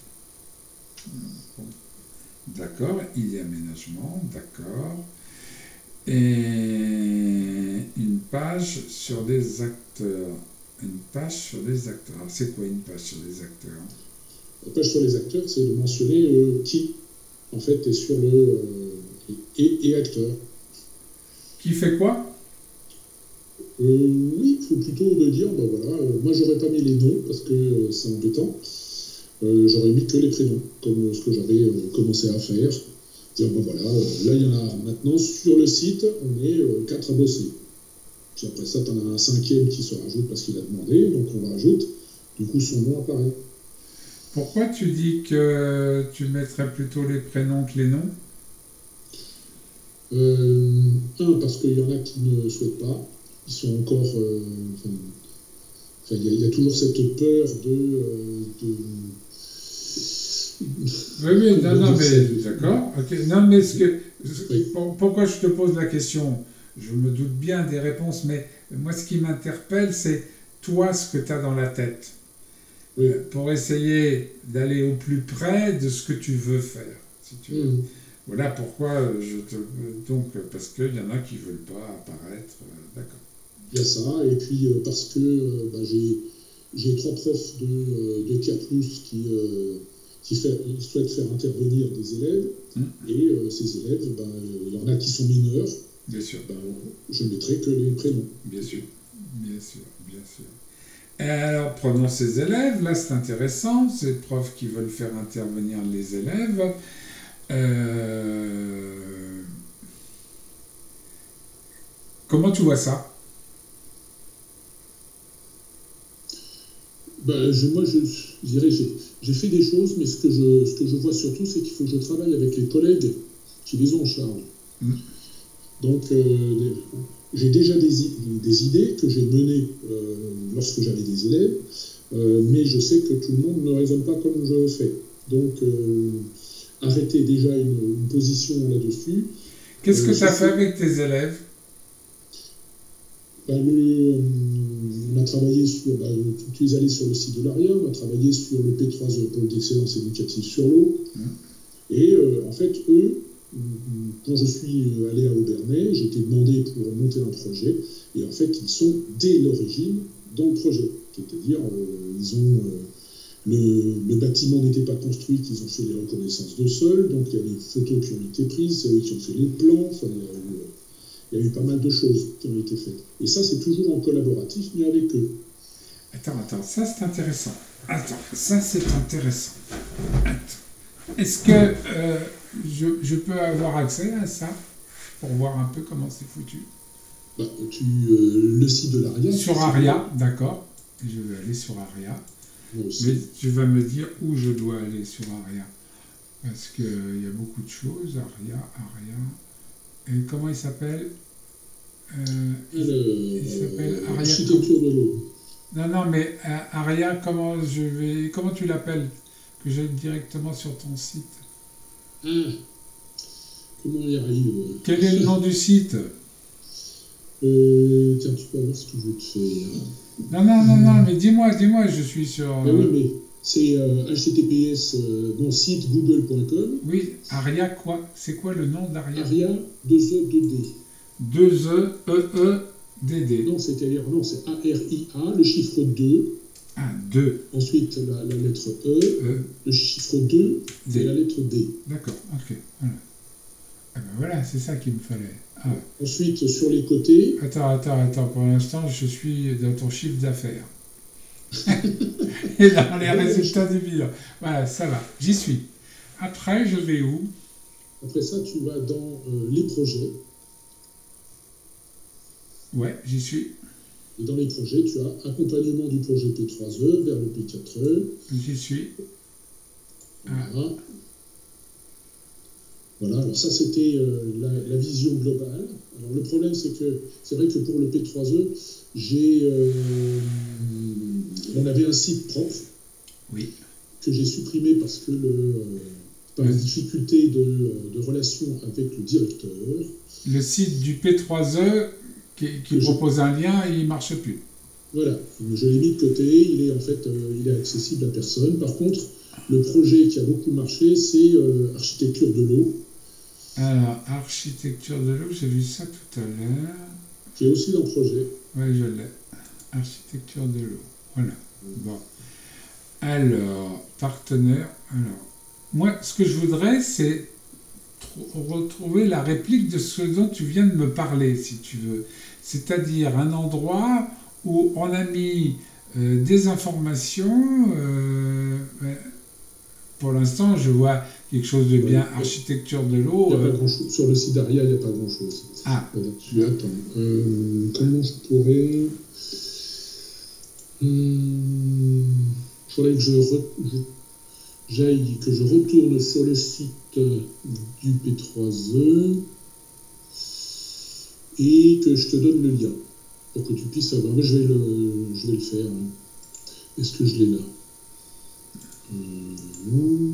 Bon. D'accord. Il y a aménagement, d'accord. Et une page sur des acteurs. Une page sur les acteurs. Alors, c'est quoi une page sur les acteurs? La page sur les acteurs, c'est de mentionner euh, qui, en fait, est sur le... Euh, et, et acteur. Qui fait quoi? euh, Oui, il faut plutôt de dire, ben voilà, euh, moi, j'aurais pas mis les noms, parce que euh, c'est embêtant. Euh, j'aurais mis que les prénoms, comme ce que j'avais euh, commencé à faire. Dire, ben voilà, euh, là, il y en a maintenant, sur le site, on est euh, quatre à bosser. Puis après ça, tu en as un cinquième qui se rajoute parce qu'il a demandé, donc on le rajoute. Du coup, son nom apparaît. Pourquoi tu dis que tu mettrais plutôt les prénoms que les noms? euh, Un, parce qu'il y en a qui ne souhaitent pas. Ils sont encore... Euh, enfin, enfin, il y, y a toujours cette peur de... Euh, de... Oui, oui, non, non, mais... D'accord. Okay. Non, mais ce que... Oui. Pourquoi je te pose la question? Je me doute bien des réponses, mais moi, ce qui m'interpelle, c'est toi, ce que tu as dans la tête. Oui. pour essayer d'aller au plus près de ce que tu veux faire, si tu veux. Mmh. Voilà pourquoi je te... Donc, parce qu'il y en a qui ne veulent pas apparaître, euh, d'accord. Il y a ça, et puis euh, parce que euh, bah, j'ai, j'ai trois profs de, euh, de Tiers Plus qui, euh, qui fait, souhaitent faire intervenir des élèves, Mmh. et euh, ces élèves, bah, il y en a qui sont mineurs, Bien sûr. bah, je ne mettrai que les prénoms. Bien sûr, bien sûr, bien sûr. Et alors, prenons ces élèves, là c'est intéressant, ces profs qui veulent faire intervenir les élèves. Euh... Comment tu vois ça? Ben, je, moi, je, je dirais, j'ai, j'ai fait des choses, mais ce que, je, ce que je vois surtout, c'est qu'il faut que je travaille avec les collègues qui les ont en charge. Mmh. Donc, euh, j'ai déjà des, des idées que j'ai menées euh, lorsque j'avais des élèves, euh, mais je sais que tout le monde ne raisonne pas comme je le fais. Donc, euh, arrêter déjà une, une position là-dessus. Qu'est-ce que Euh, tu as je fait sais- avec tes élèves? Ben, le- on a travaillé sur, ben, tu es allé sur le site de l'ARIA, on a travaillé sur le P trois E, Pôle d'excellence éducative sur l'eau. Mmh. Et euh, en fait, eux, quand je suis allé à Aubernais, j'ai été demandé pour monter un projet. Et en fait, ils sont dès l'origine dans le projet. C'est-à-dire, euh, ils ont, euh, le, le bâtiment n'était pas construit, qu'ils ont fait les reconnaissances de sol. Donc, il y a des photos qui ont été prises, c'est eux qui ont fait les plans. Enfin, il y a eu, il y a eu pas mal de choses qui ont été faites. Et ça, c'est toujours en collaboratif, mais avec eux. Attends, attends, ça c'est intéressant. Attends, ça c'est intéressant. Attends. Est-ce que euh, je, je peux avoir accès à ça pour voir un peu comment c'est foutu? Bah, tu, euh, le site de l'ARIA. Sur Aria, d'accord. Je vais aller sur Aria. Moi aussi. Mais tu vas me dire où je dois aller sur Aria. Parce qu'il y a beaucoup de choses. Aria, Aria. Et comment il s'appelle? euh, Alors, il s'appelle euh, Aria. architecture de l'eau. Non, non, mais euh, Aria, comment je vais, comment tu l'appelles? Que j'aille directement sur ton site. Ah, comment on y arrive euh, Quel est le nom du site? euh, Tiens, tu peux voir ce que je vais te faire. Non, non, non, non, mais dis-moi, dis-moi, je suis sur... Ah oui, mais c'est euh, H T T P S, euh, mon site google point com. Oui, Aria quoi? C'est quoi le nom d'Aria? Aria deux E deux D. deux E, E, E, D, D. Non, c'est-à-dire, non, c'est A R I A, le chiffre deux. Ah, deux. Ensuite, la, la lettre E, E, le chiffre deux D. et la lettre D. D'accord, ok, voilà. Ah ben voilà, c'est ça qu'il me fallait. Ah. Ensuite, sur les côtés, Attends, attends, attends, pour l'instant, je suis dans ton chiffre d'affaires. Et dans les résultats du bilan. Voilà, ça va, j'y suis. Après, je vais où? après ça, tu vas dans euh, les projets. Ouais, j'y suis. Et dans les projets, tu as accompagnement du projet P trois E vers le P quatre E. J'y suis. Ah. Voilà. Voilà, alors ça c'était euh, la, la vision globale. Alors le problème c'est que c'est vrai que pour le P trois E, j'ai, euh, on avait un site propre Oui. que j'ai supprimé parce que le, euh, par une difficulté de, de relation avec le directeur. Le site du P trois E qui, qui Je- propose un lien, il ne marche plus. Voilà, je l'ai mis de côté, il est en fait euh, il est accessible à personne. Par contre, le projet qui a beaucoup marché, c'est euh, architecture de l'eau, Alors, architecture de l'eau, j'ai vu ça tout à l'heure. qui est aussi dans le projet. Oui, je l'ai. Architecture de l'eau. Voilà. Bon. Alors, partenaire. Alors, moi, ce que je voudrais, c'est tr- retrouver la réplique de ce dont tu viens de me parler, si tu veux. C'est-à-dire un endroit où on a mis euh, des informations. euh, ouais. Pour l'instant, je vois quelque chose de bien. Ouais. Architecture de Il l'eau. y a pas euh, grand-chose. Sur le site d'Aria, il n'y a pas grand-chose. Ah, Voilà, tu attends. Euh, comment je pourrais... Hum, Il faudrait que je, re- je- j'aille, que je retourne sur le site du P trois E et que je te donne le lien pour que tu puisses avoir. Mais je vais le, je vais le faire. hein. Est-ce que je l'ai là? Hum,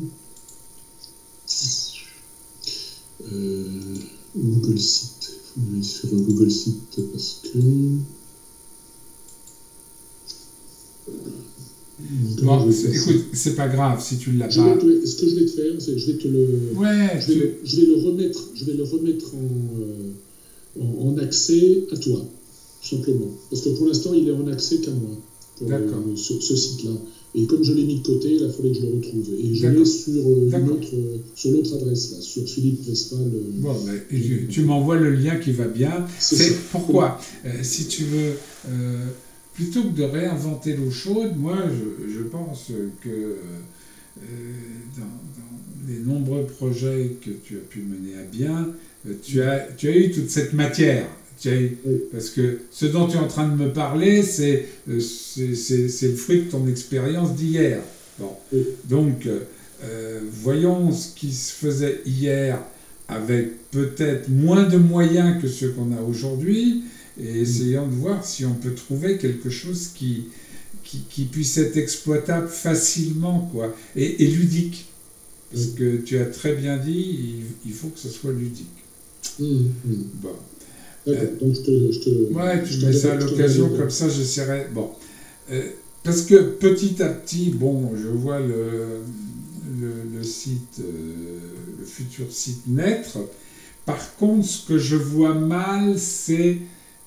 euh, Google Site. Il faut que j'aille sur un Google Site parce que. Bon, c'est, écoute, c'est pas grave si tu ne l'as je pas. te, ce que je vais te faire, c'est que je vais te le, Ouais, je vais, tu... le, je vais le remettre, je vais le remettre en, euh, en, en accès à toi, tout simplement. Parce que pour l'instant, il est en accès qu'à moi, pour euh, ce, ce site-là. Et comme je l'ai mis de côté, il faudrait que je le retrouve. Et je l'ai sur, euh, une autre, euh, sur l'autre adresse, là, sur Philippe Vespal. Euh, bon, ben, tu, tu m'envoies le lien qui va bien. C'est, c'est ça. Pourquoi euh, si tu veux, euh, plutôt que de réinventer l'eau chaude, moi, je, je pense que euh, dans, dans les nombreux projets que tu as pu mener à bien, euh, tu, as, tu as eu toute cette matière. Tu as eu, oui. Parce que ce dont tu es en train de me parler, c'est, euh, c'est, c'est, c'est le fruit de ton expérience d'hier. Bon. Oui. Donc, euh, voyons ce qui se faisait hier avec peut-être moins de moyens que ceux qu'on a aujourd'hui, et essayons de voir si on peut trouver quelque chose qui, qui, qui puisse être exploitable facilement, quoi, et, et ludique. Parce Oui. que tu as très bien dit, il, il faut que ce soit ludique. Mmh, mmh. Bon. D'accord, euh, donc je te... Je te ouais, tu je mets ça à l'occasion, comme ça j'essaierai... Bon. Euh, parce que petit à petit, bon, je vois le, le, le site, euh, le futur site naître. Par contre, ce que je vois mal, c'est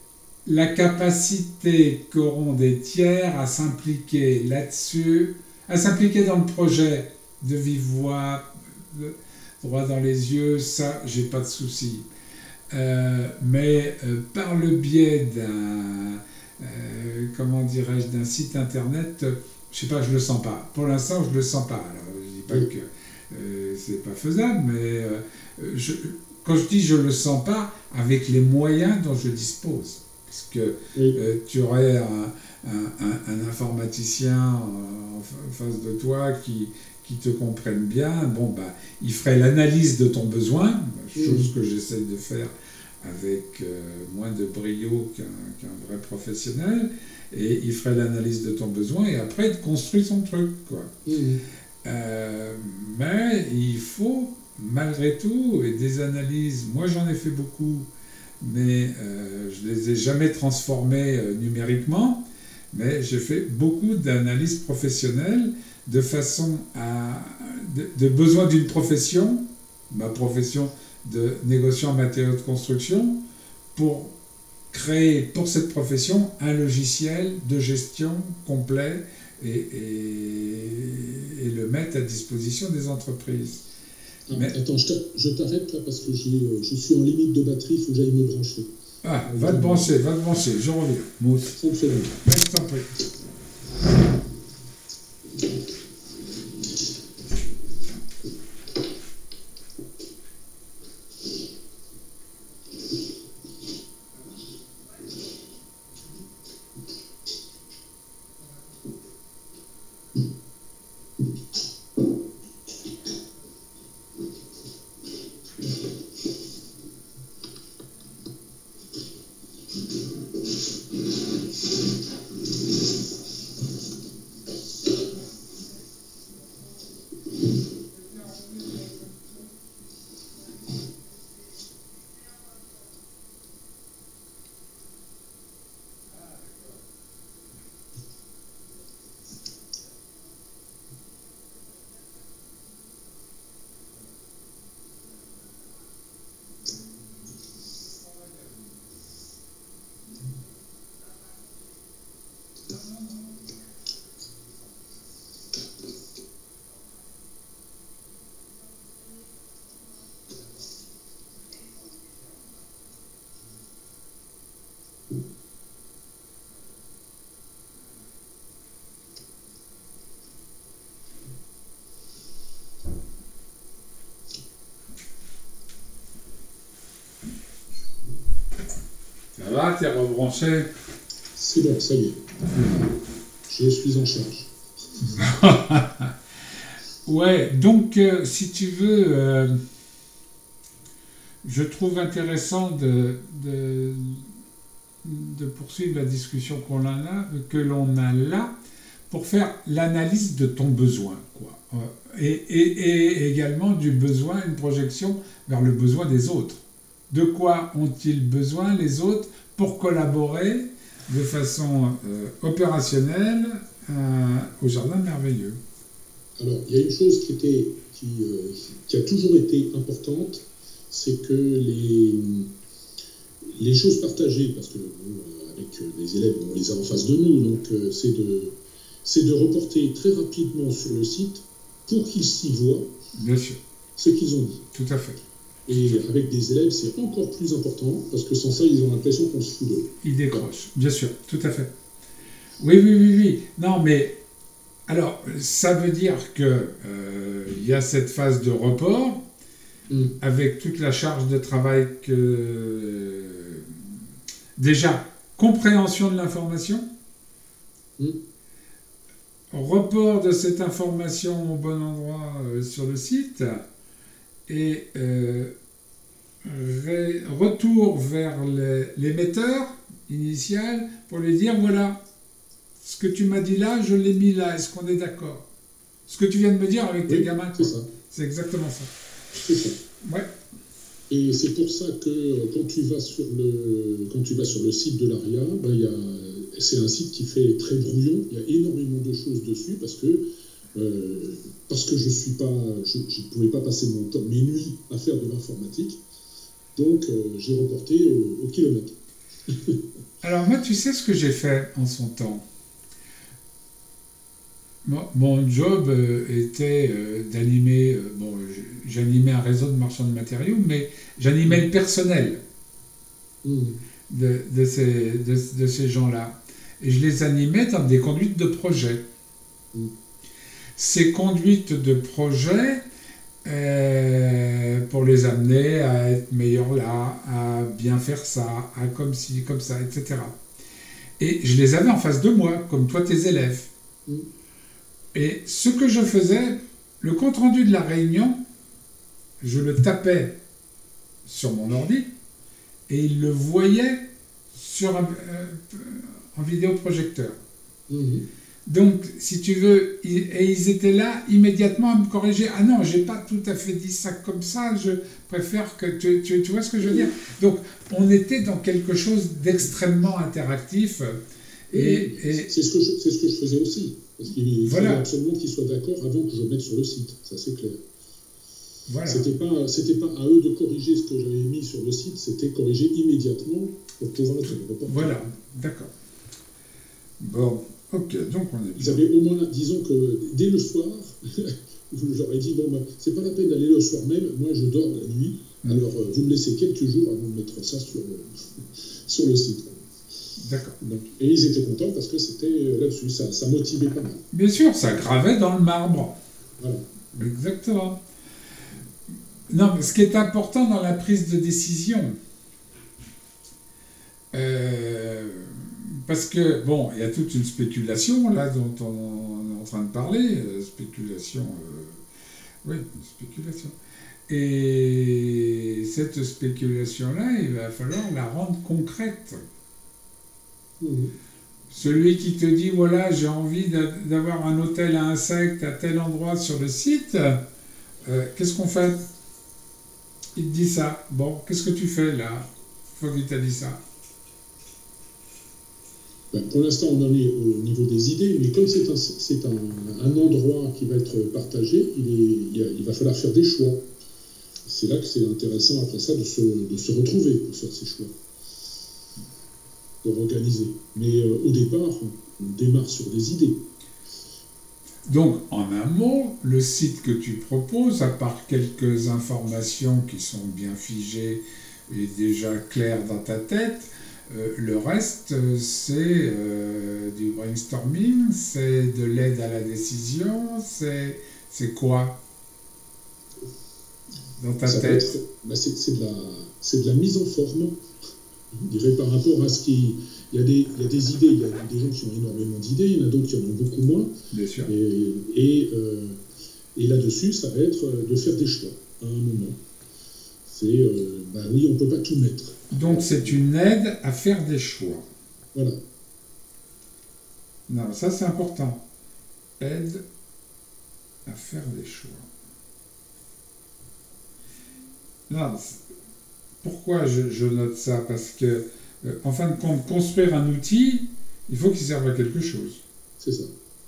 la capacité qu'auront des tiers à s'impliquer là-dessus, à s'impliquer dans le projet de vive voix, de droit dans les yeux, ça, j'ai pas de souci. Euh, mais euh, par le biais d'un, euh, comment dirais-je, d'un site internet, je sais pas, je le sens pas. Pour l'instant, je le sens pas. Alors, je dis pas oui. que euh, c'est pas faisable, mais euh, je, quand je dis je le sens pas, avec les moyens dont je dispose. Parce que oui. euh, tu aurais un, un, un, un informaticien en, en face de toi qui, qui te comprenne bien, bon, bah, il ferait l'analyse de ton besoin, chose mmh. que j'essaie de faire avec euh, moins de brio qu'un, qu'un vrai professionnel, et il ferait l'analyse de ton besoin, et après il te construit son truc, quoi. Mmh. Euh, mais il faut, malgré tout, et des analyses, moi j'en ai fait beaucoup, mais euh, je ne les ai jamais transformées euh, numériquement, mais j'ai fait beaucoup d'analyses professionnelles de façon à... de, de besoin d'une profession, ma profession de négociant en matériaux de construction, pour créer pour cette profession un logiciel de gestion complet et, et, et le mettre à disposition des entreprises. Ah, mais... Attends, je, je t'arrête là parce que j'ai, je suis en limite de batterie, il faut que j'aille me brancher. Ah, va te brancher, va te brancher, je reviens. Mousse. Ça me fait bien. Je t'en prie. Ça va, t'es rebranché? C'est bon, ça y est. Je suis en charge. Ouais, donc euh, si tu veux, euh, je trouve intéressant de, de, de poursuivre la discussion qu'on a là, que l'on a là pour faire l'analyse de ton besoin, quoi. Et, et, et également du besoin, une projection vers le besoin des autres. De quoi ont-ils besoin les autres pour collaborer de façon euh, opérationnelle un, au Jardin Merveilleux. Alors, il y a une chose qui, était, qui, euh, qui a toujours été importante, c'est que les, les choses partagées, parce que bon, avec les élèves, on les a en face de nous, donc euh, c'est de, c'est de reporter très rapidement sur le site pour qu'ils s'y voient. Bien sûr. Ce qu'ils ont dit. Tout à fait. Et avec des élèves, c'est encore plus important, parce que sans ça, ils ont l'impression qu'on se fout d'eux. Ils décrochent, bien sûr, tout à fait. Oui, oui, oui, oui. Non, mais alors, ça veut dire que euh, il y a cette phase de report, mm. avec toute la charge de travail que euh, déjà compréhension de l'information, mm. report de cette information au bon endroit euh, sur le site. Et euh, ré, retour vers l'émetteur initial pour lui dire voilà, ce que tu m'as dit là, je l'ai mis là, est-ce qu'on est d'accord? Ce que tu viens de me dire avec tes oui, gamins, c'est ça. C'est exactement ça. C'est ça. Ouais. Et c'est pour ça que quand tu vas sur le, quand tu vas sur le site de l'ARIA, ben, y a, c'est un site qui fait très brouillon, il y a énormément de choses dessus parce que Euh, parce que je suis pas, je ne pouvais pas passer mon temps, mes nuits à faire de l'informatique, donc euh, j'ai reporté au, au kilomètre. Alors moi, tu sais ce que j'ai fait en son temps. Mon, mon job euh, était euh, d'animer, euh, bon, j'animais un réseau de marchands de matériaux, mais j'animais mmh. le personnel mmh. de, de ces, de, de ces gens-là. Et je les animais dans des conduites de projet. Mmh. Ces conduites de projet, euh, pour les amener à être meilleurs là, à bien faire ça, à comme ci, comme ça, et cetera. Et je les avais en face de moi, comme toi tes élèves. Mm. Et ce que je faisais, le compte-rendu de la réunion, je le tapais sur mon ordi, et ils le voyaient sur un, euh, en vidéoprojecteur. Mm. Donc, si tu veux, et ils étaient là immédiatement à me corriger. Ah non, j'ai pas tout à fait dit ça comme ça, je préfère que... Tu, tu, tu vois ce que je veux dire? Donc, on était dans quelque chose d'extrêmement interactif. Et, et... C'est, ce que je, c'est ce que je faisais aussi. Parce qu'il voilà. fallait absolument qu'ils soient d'accord avant que je mette sur le site. Ça, c'est clair. Voilà. C'était pas, c'était pas à eux de corriger ce que j'avais mis sur le site, c'était corriger immédiatement pour pouvoir le reporter. Voilà, d'accord. Bon... Ok, donc on est... Ils avaient au moins, disons que dès le soir, j'aurais dit, bon, bah, c'est pas la peine d'aller le soir même, moi je dors la nuit, mmh. alors euh, vous me laissez quelques jours avant de mettre ça sur, sur le site. D'accord. Donc, et ils étaient contents parce que c'était là-dessus, ça, ça motivait pas mal. Bien sûr, ça gravait dans le marbre. Voilà. Exactement. Non, mais ce qui est important dans la prise de décision, euh, parce que, bon, il y a toute une spéculation, là, dont on est en train de parler, euh, spéculation, euh, oui, spéculation. Et cette spéculation-là, il va falloir la rendre concrète. Mmh. Celui qui te dit, voilà, j'ai envie d'avoir un hôtel à insectes à tel endroit sur le site, euh, qu'est-ce qu'on fait? Il te dit ça. Bon, qu'est-ce que tu fais, là, une fois qu'il t'a dit ça? Ben, pour l'instant, on en est au niveau des idées, mais comme c'est un, c'est un, un endroit qui va être partagé, il, est, il, a, il va falloir faire des choix. C'est là que c'est intéressant, après ça, de se, de se retrouver pour faire ces choix, de organiser. Mais euh, au départ, on démarre sur des idées. Donc, en un mot, le site que tu proposes, à part quelques informations qui sont bien figées et déjà claires dans ta tête, Euh, le reste, c'est euh, du brainstorming, c'est de l'aide à la décision, c'est, c'est quoi dans ta Ça tête être, bah c'est, c'est, de la, c'est de la mise en forme, je dirais, par rapport à ce qui... Il y a des, il y a des idées, il y a des gens qui ont énormément d'idées, il y en a d'autres qui en ont beaucoup moins. Bien sûr. Et, et, euh, et là-dessus, ça va être de faire des choix à un moment. C'est, euh, bah oui, on ne peut pas tout mettre. Donc c'est une aide à faire des choix. Voilà. Non, ça c'est important. Aide à faire des choix. Non, pourquoi je, je note ça? Parce que, euh, en fin de compte, construire un outil, il faut qu'il serve à quelque chose. C'est ça.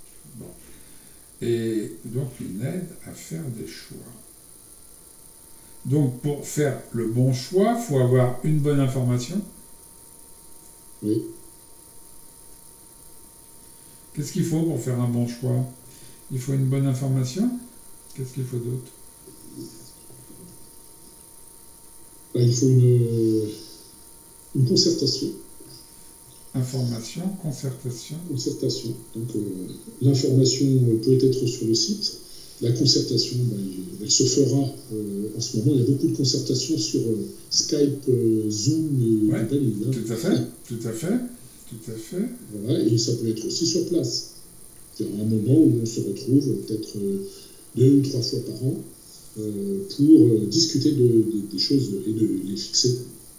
et donc une aide à faire des choix. Donc pour faire le bon choix, il faut avoir une bonne information. Oui. Qu'est-ce qu'il faut pour faire un bon choix? Il faut une bonne information. Qu'est-ce qu'il faut d'autre? Ben, il faut une, une concertation. Information, concertation. Concertation. Donc euh, l'information peut être sur le site. La concertation, ben, elle se fera euh, en ce moment. Il y a beaucoup de concertations sur euh, Skype, euh, Zoom et ouais, compagnie. Hein. Tout à fait, tout à fait, tout à fait. Voilà, et ça peut être aussi sur place. Il y a un moment où on se retrouve peut-être euh, deux ou trois fois par an euh, pour euh, discuter de, de, des choses et de les fixer.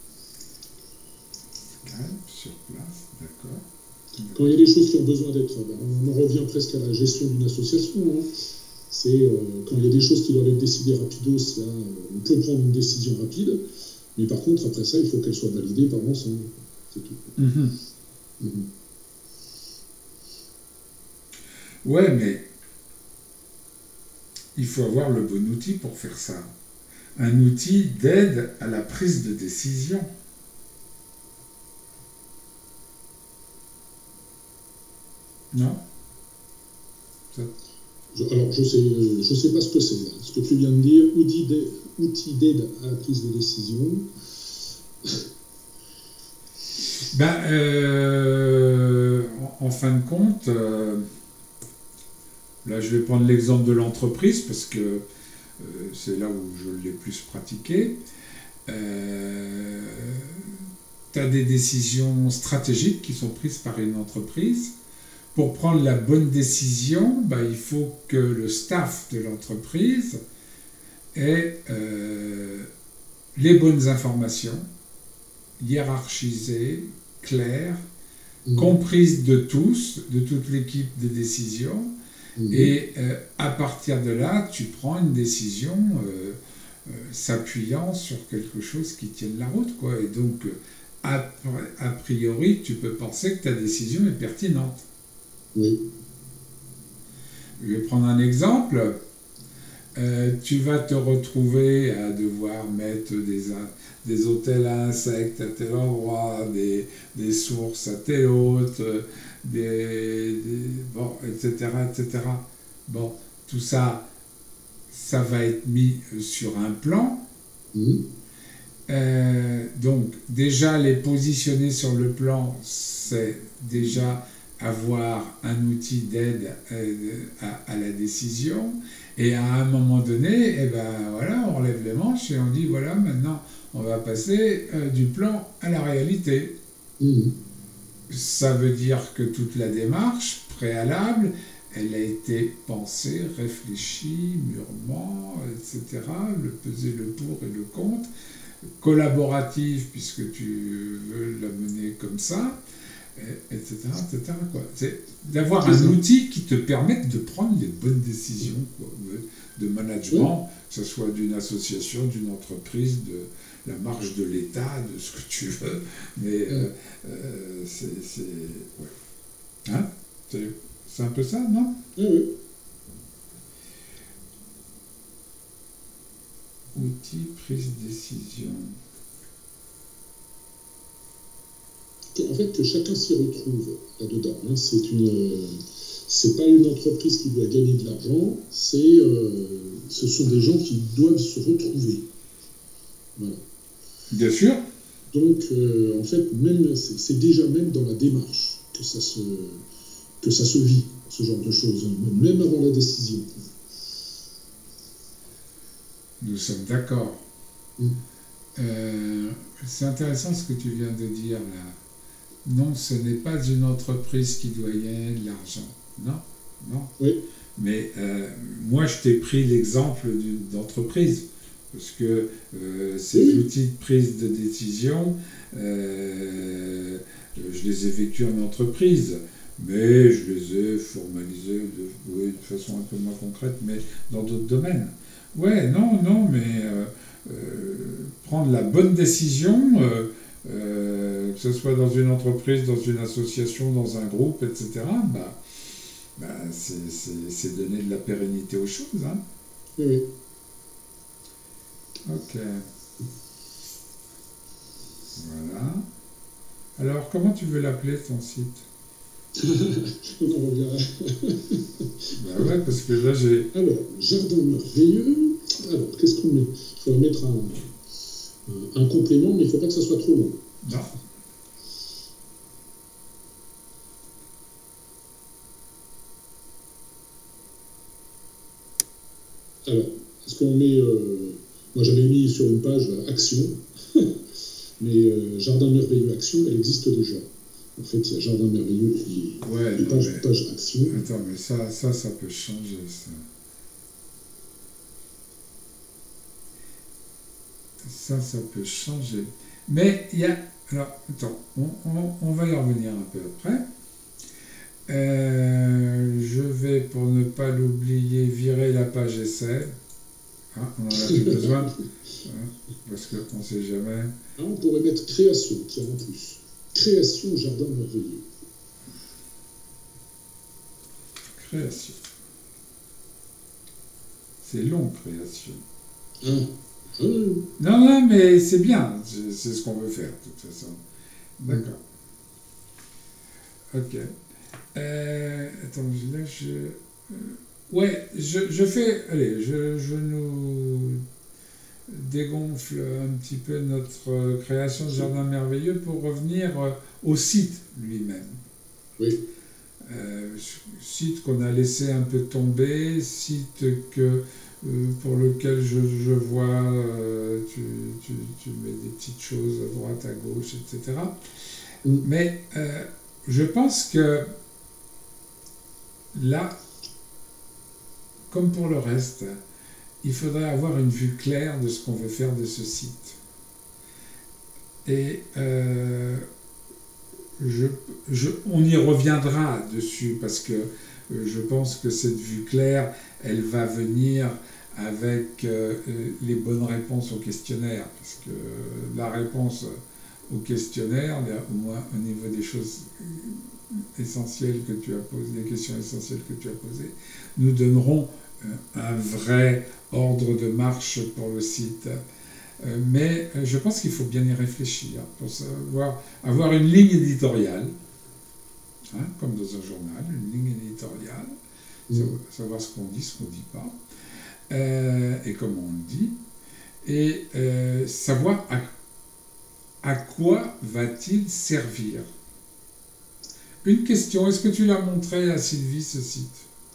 Skype, sur place, d'accord. Quand il y a des choses qui ont besoin d'être... Ben, on en revient presque à la gestion d'une association. Hein. C'est euh, quand il y a des choses qui doivent être décidées rapidos, là, on peut prendre une décision rapide, mais par contre, après ça, il faut qu'elle soit validée par l'ensemble. C'est tout. Mm-hmm. Mm-hmm. Ouais, mais il faut avoir le bon outil pour faire ça. Un outil d'aide à la prise de décision. Non? Ça... Je, alors, je sais, je sais pas ce que c'est, là. Ce que tu viens de dire, outil d'aide, outil d'aide à la prise de décision. Ben, euh, en, en fin de compte, euh, là je vais prendre l'exemple de l'entreprise parce que euh, c'est là où je l'ai plus pratiqué. Euh, tu as des décisions stratégiques qui sont prises par une entreprise. Pour prendre la bonne décision, ben, il faut que le staff de l'entreprise ait euh, les bonnes informations, hiérarchisées, claires, mmh. comprises de tous, de toute l'équipe de décision, mmh. et euh, à partir de là, tu prends une décision euh, euh, s'appuyant sur quelque chose qui tienne la route, quoi. Et donc, a, a priori, tu peux penser que ta décision est pertinente. Oui. Je vais prendre un exemple. Euh, tu vas te retrouver à devoir mettre des, des hôtels à insectes à tel endroit, des, des sources à tel autre, des, des, bon, et cetera, et cetera. Bon, tout ça, ça va être mis sur un plan. Mmh. Euh, donc, déjà, les positionner sur le plan, c'est déjà avoir un outil d'aide à, à la décision, et à un moment donné, eh ben, voilà, on relève les manches et on dit voilà, maintenant on va passer euh, du plan à la réalité. Mmh. Ça veut dire que toute la démarche préalable, elle a été pensée, réfléchie, mûrement, et cetera, le peser le pour et le contre, collaborative puisque tu veux la mener comme ça, et cetera, et cetera quoi. C'est d'avoir un outil qui te permette de prendre les bonnes décisions, quoi, de management, oui. que ce soit d'une association, d'une entreprise, de la marge de l'État, de ce que tu veux, mais euh, euh, c'est... c'est ouais. Hein c'est, c'est un peu ça, non? Oui, oui. Outil, prise de décision. En fait, que chacun s'y retrouve là-dedans. Hein. C'est une, c'est pas une entreprise qui doit gagner de l'argent, c'est, euh, ce sont des gens qui doivent se retrouver. Voilà. Bien sûr. Donc, euh, en fait, même, c'est, c'est déjà même dans la démarche que ça se, que ça se vit, ce genre de choses, même avant la décision. Nous sommes d'accord. Mmh. Euh, c'est intéressant ce que tu viens de dire là. Non, ce n'est pas une entreprise qui doit gagner de l'argent. Non, non. Oui. Mais euh, moi, je t'ai pris l'exemple d'entreprise, parce que euh, ces oui. outils de prise de décision, euh, je les ai vécus en entreprise, mais je les ai formalisés de, oui, de façon un peu moins concrète, mais dans d'autres domaines. Ouais, non, non, mais euh, euh, prendre la bonne décision... Euh, Euh, que ce soit dans une entreprise, dans une association, dans un groupe, et cetera, bah, bah, c'est donner de la pérennité aux choses. Hein. Oui, oui. Ok. Voilà. Alors, comment tu veux l'appeler, ton site? On revient à... Bah ouais, parce que là, j'ai... Alors, jardin merveilleux. Alors, qu'est-ce qu'on met? Il faudra mettre un, un, un complément, mais il ne faut pas que ça soit trop long. Non. Alors, est-ce qu'on met... Euh, moi, j'avais mis sur une page euh, Action, mais euh, Jardin merveilleux Action, elle existe déjà. En fait, il y a Jardin merveilleux et, ouais, et non, page, mais... page Action. Attends, mais ça, ça, ça peut changer, ça. Ça, ça peut changer. Mais il y a... Alors, attends, on, on, on va y revenir un peu après. Euh, je vais, pour ne pas l'oublier, virer la page essai. Hein, on n'en a plus besoin. Hein, parce qu'on ne sait jamais. Ah, on pourrait mettre création, tiens, en plus. Création, jardin merveilleux. Création. C'est long, création. Ah. Ah, non, non, non, mais c'est bien. C'est ce qu'on veut faire, de toute façon. D'accord. Ok. Euh, attends, là, je... Euh, ouais, je, je fais... Allez, je, je nous dégonfle un petit peu notre création de jardin merveilleux pour revenir au site lui-même. Oui. Euh, site qu'on a laissé un peu tomber, site que, euh, pour lequel je, je vois, euh, tu, tu, tu mets des petites choses à droite, à gauche, et cetera. Mm. Mais euh, je pense que là, comme pour le reste, il faudrait avoir une vue claire de ce qu'on veut faire de ce site. Et euh, je, je, on y reviendra dessus parce que je pense que cette vue claire, elle va venir avec euh, les bonnes réponses au questionnaire. Parce que la réponse au questionnaire, au moins au niveau des choses essentielles que tu as posées, des questions essentielles que tu as posées, nous donneront un vrai ordre de marche pour le site. Mais je pense qu'il faut bien y réfléchir pour savoir, avoir une ligne éditoriale, hein, comme dans un journal, une ligne éditoriale, mmh. savoir ce qu'on dit, ce qu'on ne dit pas, euh, et comment on le dit, et euh, savoir à, à quoi va-t-il servir. Une question, est-ce que tu l'as montré à Sylvie, ce site ?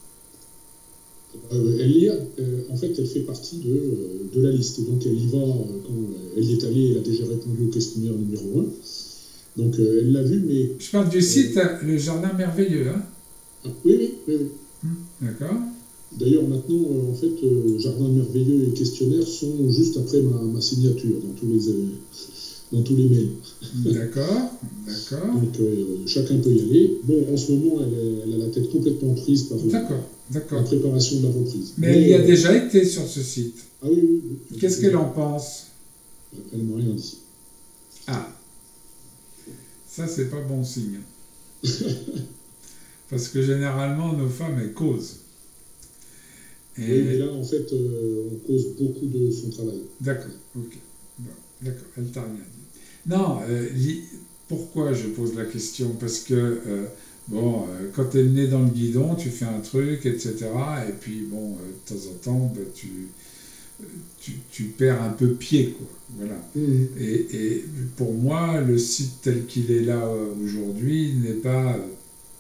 Euh, elle y a, euh, en fait, elle fait partie de, euh, de la liste. Et donc, elle y va, euh, quand elle y est allée, elle a déjà répondu au questionnaire numéro un. Donc, euh, elle l'a vu, mais... Je parle du site, euh, le Jardin Merveilleux, hein ah, Oui, oui, oui. oui. Mmh, d'accord. D'ailleurs, maintenant, euh, en fait, euh, Jardin Merveilleux et questionnaire sont juste après ma, ma signature dans tous les, euh, dans tous les mails. D'accord, d'accord. Donc, euh, chacun peut y aller. Bon, en ce moment, elle, elle a la tête complètement prise par... D'accord. D'accord. La préparation de la reprise. Mais, Mais elle y a euh... déjà été sur ce site. Ah oui, oui. oui. Qu'est-ce qu'elle en pense? Elle ne m'a rien dit. Ah. Ça, c'est pas bon signe. Parce que généralement, nos femmes, elles causent. Et... Oui, mais là, en fait, euh, on cause beaucoup de son travail. D'accord, ok. Bon, d'accord, elle t'a rien dit. Non, euh, pourquoi je pose la question? Parce que... Euh, Bon, euh, quand tu es le nez dans le guidon, tu fais un truc, et cetera. Et puis, bon, euh, de temps en temps, bah, tu, tu, tu perds un peu pied, quoi. Voilà. Mmh. Et, et pour moi, le site tel qu'il est là euh, aujourd'hui n'est pas... Euh,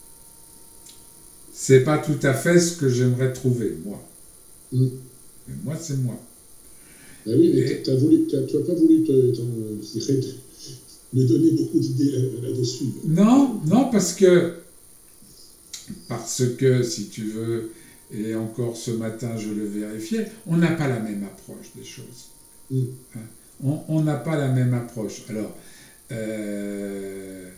c'est pas tout à fait ce que j'aimerais trouver, moi. Mmh. Mais moi, c'est moi. Ben oui, mais et... t'as voulu, t'as, tu n'as pas voulu te, te, me donner beaucoup d'idées là, là-dessus. Non, non, parce que... Parce que, si tu veux, et encore ce matin je le vérifiais, on n'a pas la même approche des choses. Mm. Hein? On n'a pas la même approche. Alors, euh,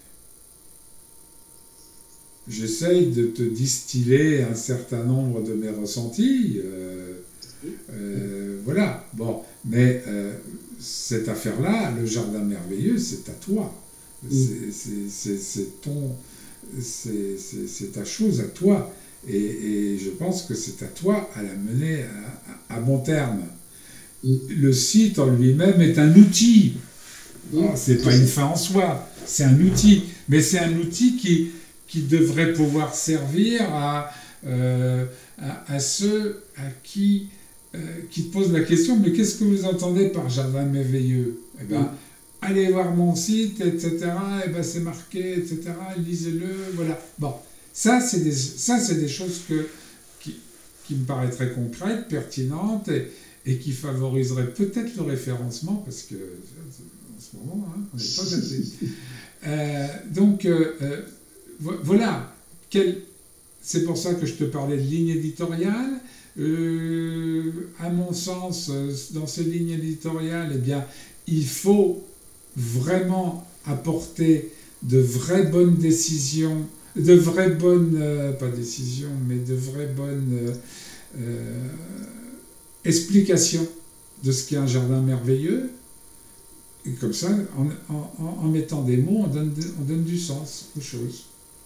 j'essaye de te distiller un certain nombre de mes ressentis. Euh, euh, voilà. Bon, mais euh, cette affaire-là, le Jardin Merveilleux, c'est à toi. Mm. C'est, c'est, c'est, c'est ton... C'est, c'est, c'est ta chose à toi. Et, et je pense que c'est à toi à la mener à, à, à bon terme. Mm. Le site en lui-même est un outil. Mm. Oh, c'est pas une fin en soi, c'est un outil. Mais c'est un outil qui, qui devrait pouvoir servir à, euh, à, à ceux à qui, euh, qui te posent la question, mais qu'est-ce que vous entendez par jardin merveilleux? Eh ben, mm. allez voir mon site, et cetera. Et ben, c'est marqué, et cetera. Lisez-le, voilà. Bon. Ça, c'est des, ça, c'est des choses que, qui, qui me paraîtraient concrètes, pertinentes et, et qui favoriseraient peut-être le référencement, parce que en ce moment, hein, on n'est pas daté. euh, donc, euh, euh, voilà. Quel, c'est pour ça que je te parlais de ligne éditoriale. Euh, à mon sens, dans ces lignes éditoriales, eh bien, il faut vraiment apporter de vraies bonnes décisions, de vraies bonnes, euh, pas décisions, mais de vraies bonnes euh, euh, explications de ce qu'est un jardin merveilleux. Et comme ça, en, en, en mettant des mots, on donne, on donne du sens aux choses.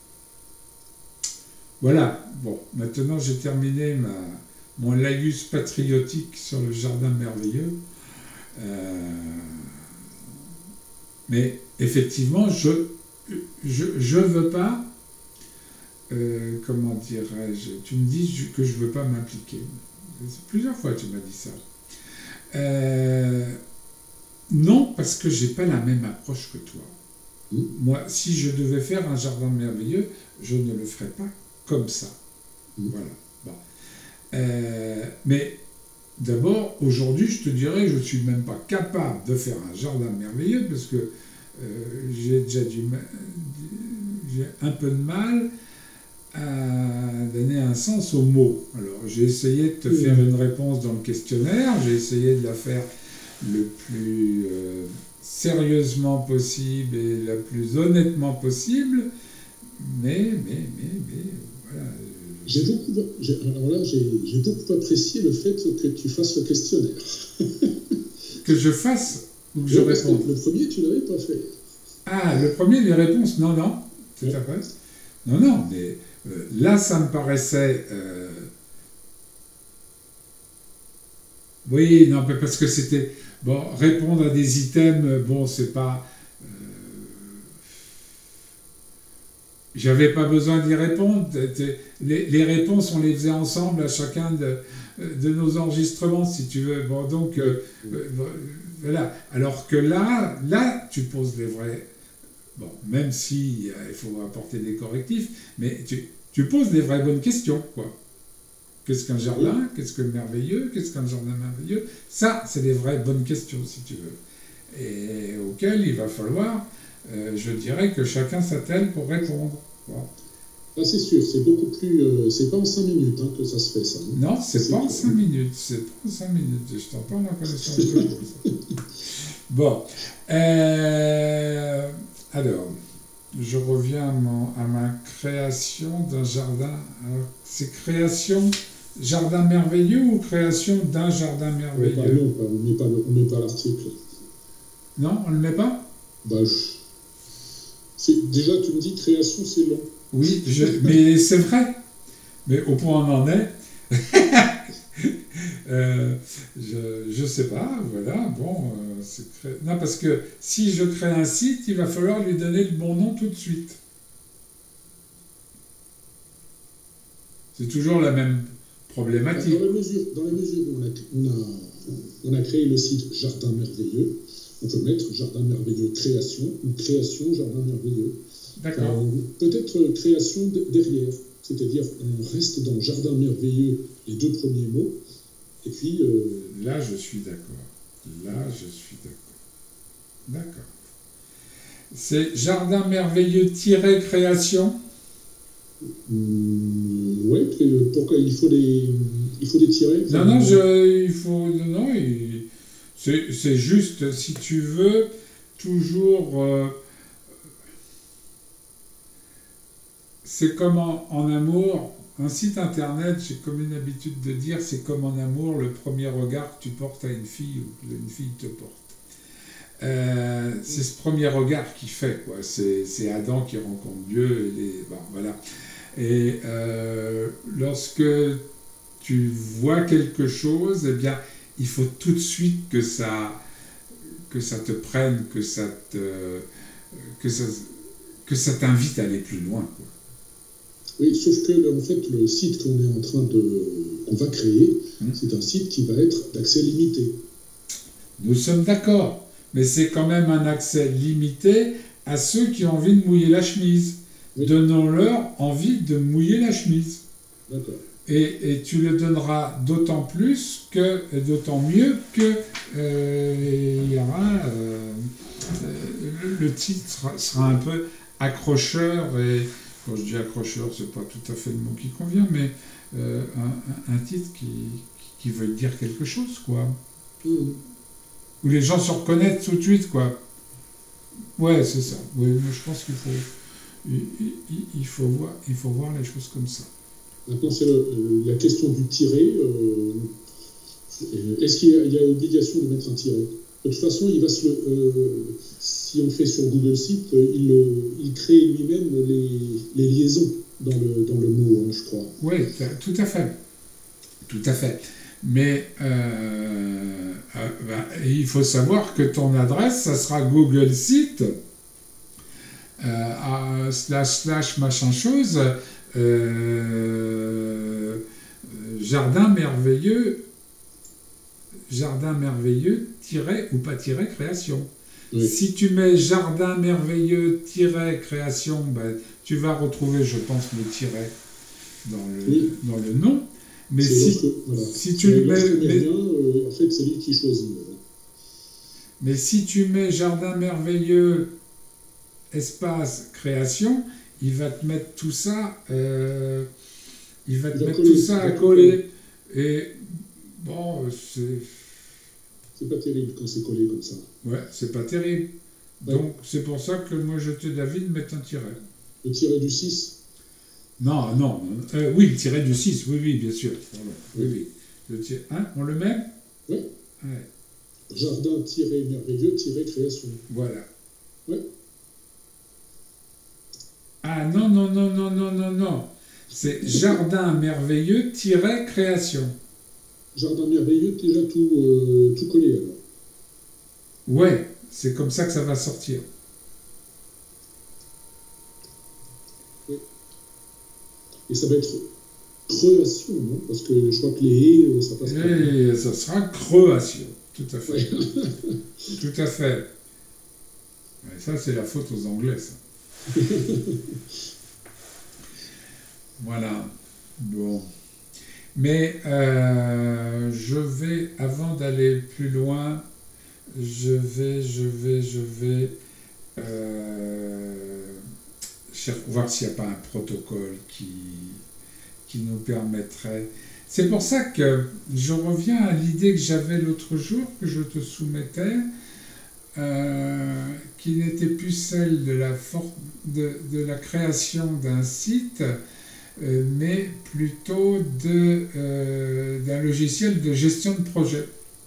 Voilà. Bon, maintenant j'ai terminé ma, mon laïus patriotique sur le jardin merveilleux. Euh, mais effectivement, je je je veux pas. Euh, comment dirais-je, tu me dis que je ne veux pas m'impliquer. Plusieurs fois tu m'as dit ça. Euh, non, parce que je n'ai pas la même approche que toi. Mmh. Moi, si je devais faire un jardin merveilleux, je ne le ferais pas comme ça. Mmh. Voilà. Bon. Euh, mais d'abord, aujourd'hui, je te dirais, je ne suis même pas capable de faire un jardin merveilleux parce que euh, j'ai déjà du, j'ai un peu de mal à donner un sens aux mots. Alors, j'ai essayé de te mmh. faire une réponse dans le questionnaire, j'ai essayé de la faire le plus euh, sérieusement possible et la plus honnêtement possible, mais, mais, mais, mais, voilà. J'ai beaucoup, j'ai, alors là, j'ai, j'ai beaucoup apprécié le fait que tu fasses le questionnaire. Que je fasse ou que oui, je réponde? Le premier, tu ne l'avais pas fait. Ah, le premier, les réponses, non, non, tout ouais. à fait. Non, non, mais euh, là, ça me paraissait... Euh... Oui, non, parce que c'était... Bon, répondre à des items, bon, c'est pas... Euh... J'avais pas besoin d'y répondre. Les, les réponses, on les faisait ensemble à chacun de, de nos enregistrements, si tu veux. Bon, donc, euh, euh, voilà. Alors que là, là, tu poses les vrais... Bon, même si euh, il faut apporter des correctifs, mais tu, tu poses des vraies bonnes questions, quoi. Qu'est-ce qu'un jardin? Qu'est-ce que le merveilleux? Qu'est-ce qu'un jardin merveilleux? Ça, c'est des vraies bonnes questions, si tu veux. Et auxquelles il va falloir, euh, je dirais, que chacun s'attelle pour répondre. Bon. Ah, c'est sûr, c'est beaucoup plus... Euh, c'est pas en cinq minutes hein, que ça se fait, ça. Hein. Non, c'est, c'est pas en cinq minutes. C'est pas en cinq minutes. Je t'en parle en connaissance de cause. Bon. Euh, alors... Je reviens à, mon, à ma création d'un jardin. Alors, c'est création jardin merveilleux ou création d'un jardin merveilleux? Ouais, non, on ne met pas, on met pas l'article. Non, on ne le met pas? Bah, c'est, déjà, tu me dis création, c'est long. Oui, je, mais c'est vrai. Mais au point où on en est, euh, je ne sais pas, voilà, bon, euh, c'est cré... non, parce que si je crée un site, il va falloir lui donner le bon nom tout de suite. C'est toujours la même problématique. Dans la mesure, dans la mesure où on a, on, a, on a créé le site Jardin Merveilleux, on peut mettre Jardin Merveilleux Création ou Création Jardin Merveilleux. D'accord. Euh, peut-être création de, derrière, c'est-à-dire on reste dans Jardin Merveilleux les deux premiers mots. Et puis... Euh... Là, je suis d'accord. Là, je suis d'accord. D'accord. C'est Jardin Merveilleux-Création? mmh, Oui, pourquoi il faut des, il faut des tirets? Non, non, je, il faut... Non, il, c'est, c'est juste, si tu veux, toujours... Euh, c'est comme en, en amour... Un site internet, j'ai comme une habitude de dire, c'est comme en amour, le premier regard que tu portes à une fille ou que une fille te porte. Euh, c'est ce premier regard qui fait, quoi. C'est, c'est Adam qui rencontre Dieu. Et les, bon, voilà. Et euh, lorsque tu vois quelque chose, eh bien, il faut tout de suite que ça, que ça te prenne, que ça te, que ça, que ça t'invite à aller plus loin, quoi. Oui, sauf que en fait, le site qu'on est en train de, qu'on va créer, mmh. c'est un site qui va être d'accès limité. Nous sommes d'accord, mais c'est quand même un accès limité à ceux qui ont envie de mouiller la chemise. Oui. Donnons-leur envie de mouiller la chemise. D'accord. Et, et tu le donneras d'autant plus que, d'autant mieux que euh, il y aura, euh, euh, le titre sera, sera un peu accrocheur, et quand je dis accrocheur, c'est pas tout à fait le mot qui convient, mais euh, un, un titre qui, qui veut dire quelque chose, quoi. Mmh. Où les gens se reconnaissent tout de suite, quoi. Ouais, c'est ça. Oui, mais je pense qu'il faut, il, il, il faut voir, il faut voir les choses comme ça. Maintenant, c'est le, la question du tiret. Euh, est-ce qu'il y a, il y a obligation de mettre un tiret? De toute façon, il va se le, euh, si on fait sur Google Site, il, il crée lui-même les, les liaisons dans le, dans le mot, hein, je crois. Oui, tout à fait. Tout à fait. Mais euh, euh, ben, il faut savoir que ton adresse, ça sera Google Site, euh, slash slash machin chose, euh, jardin merveilleux, jardin merveilleux, tiret ou pas tiret, création. Oui. Si tu mets jardin merveilleux, tiret, création, ben, tu vas retrouver, je pense, le tiret dans le, oui. dans le nom. Mais si, lorsque, voilà. si tu le mets... Mais, bien, euh, en fait, c'est lui qui choisit. Voilà. Mais si tu mets jardin merveilleux, espace, création, il va te mettre tout ça, euh, il va te il mettre coller, tout ça à coller. Et bon, c'est... C'est pas terrible quand c'est collé comme ça. Ouais, c'est pas terrible. Ouais. Donc, c'est pour ça que moi, je te dis d'avis de mettre un tiret. Le tiret du six? Non, non. Euh, oui, le tiret du six, oui, oui, bien sûr. Oui, oui. Le tiret, hein, on le met? Oui. Ouais. Jardin-merveilleux-création. Voilà. Oui. Ah non, non, non, non, non, non, non. C'est jardin merveilleux-création. Jardin merveilleux, déjà tout, euh, tout collé alors. Ouais, c'est comme ça que ça va sortir. Oui. Et ça va être création, non? Parce que je crois que les haies, ça passe pas. Et ça sera création, tout à fait. Ouais. Tout à fait. Ouais, ça, c'est la faute aux Anglais, ça. Voilà. Bon. Mais euh, je vais, avant d'aller plus loin, je vais, je vais, je vais euh, voir s'il n'y a pas un protocole qui, qui nous permettrait. C'est pour ça que je reviens à l'idée que j'avais l'autre jour, que je te soumettais, euh, qui n'était plus celle de la, for- de, de la création d'un site, euh, mais plutôt de, euh, d'un logiciel de gestion de projet.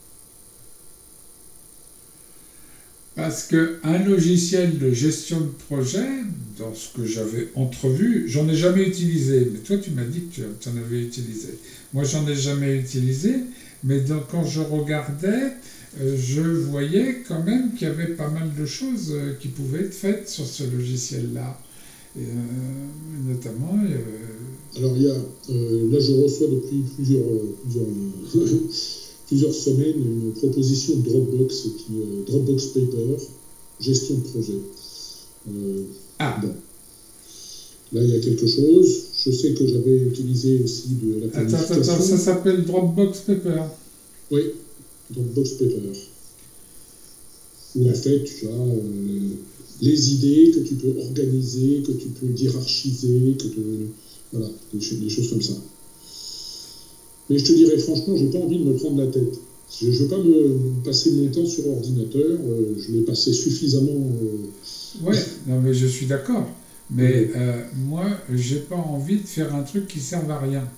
Parce qu'un logiciel de gestion de projet, dans ce que j'avais entrevu, j'en ai jamais utilisé. Mais toi, tu m'as dit que tu en avais utilisé. Moi, j'en ai jamais utilisé, mais donc, quand je regardais, euh, je voyais quand même qu'il y avait pas mal de choses euh, qui pouvaient être faites sur ce logiciel-là. Et, euh, notamment... Euh... Alors, il y a... Euh, là, je reçois depuis plusieurs... plusieurs plusieurs semaines une proposition de Dropbox, qui, euh, Dropbox Paper, gestion de projet. Euh, ah. Bon. Là, il y a quelque chose. Je sais que j'avais utilisé aussi de la planification. Attends, attends, ça s'appelle Dropbox Paper. Oui, Dropbox Paper. Où en fait, tu as euh, les idées que tu peux organiser, que tu peux hiérarchiser, que tu... voilà, des, des choses comme ça. Mais je te dirais franchement, j'ai pas envie de me prendre la tête. Je ne veux pas me passer mon temps sur ordinateur. Euh, je l'ai passé suffisamment. Euh... Ouais, non mais je suis d'accord. Mais euh, moi, j'ai pas envie de faire un truc qui serve à rien.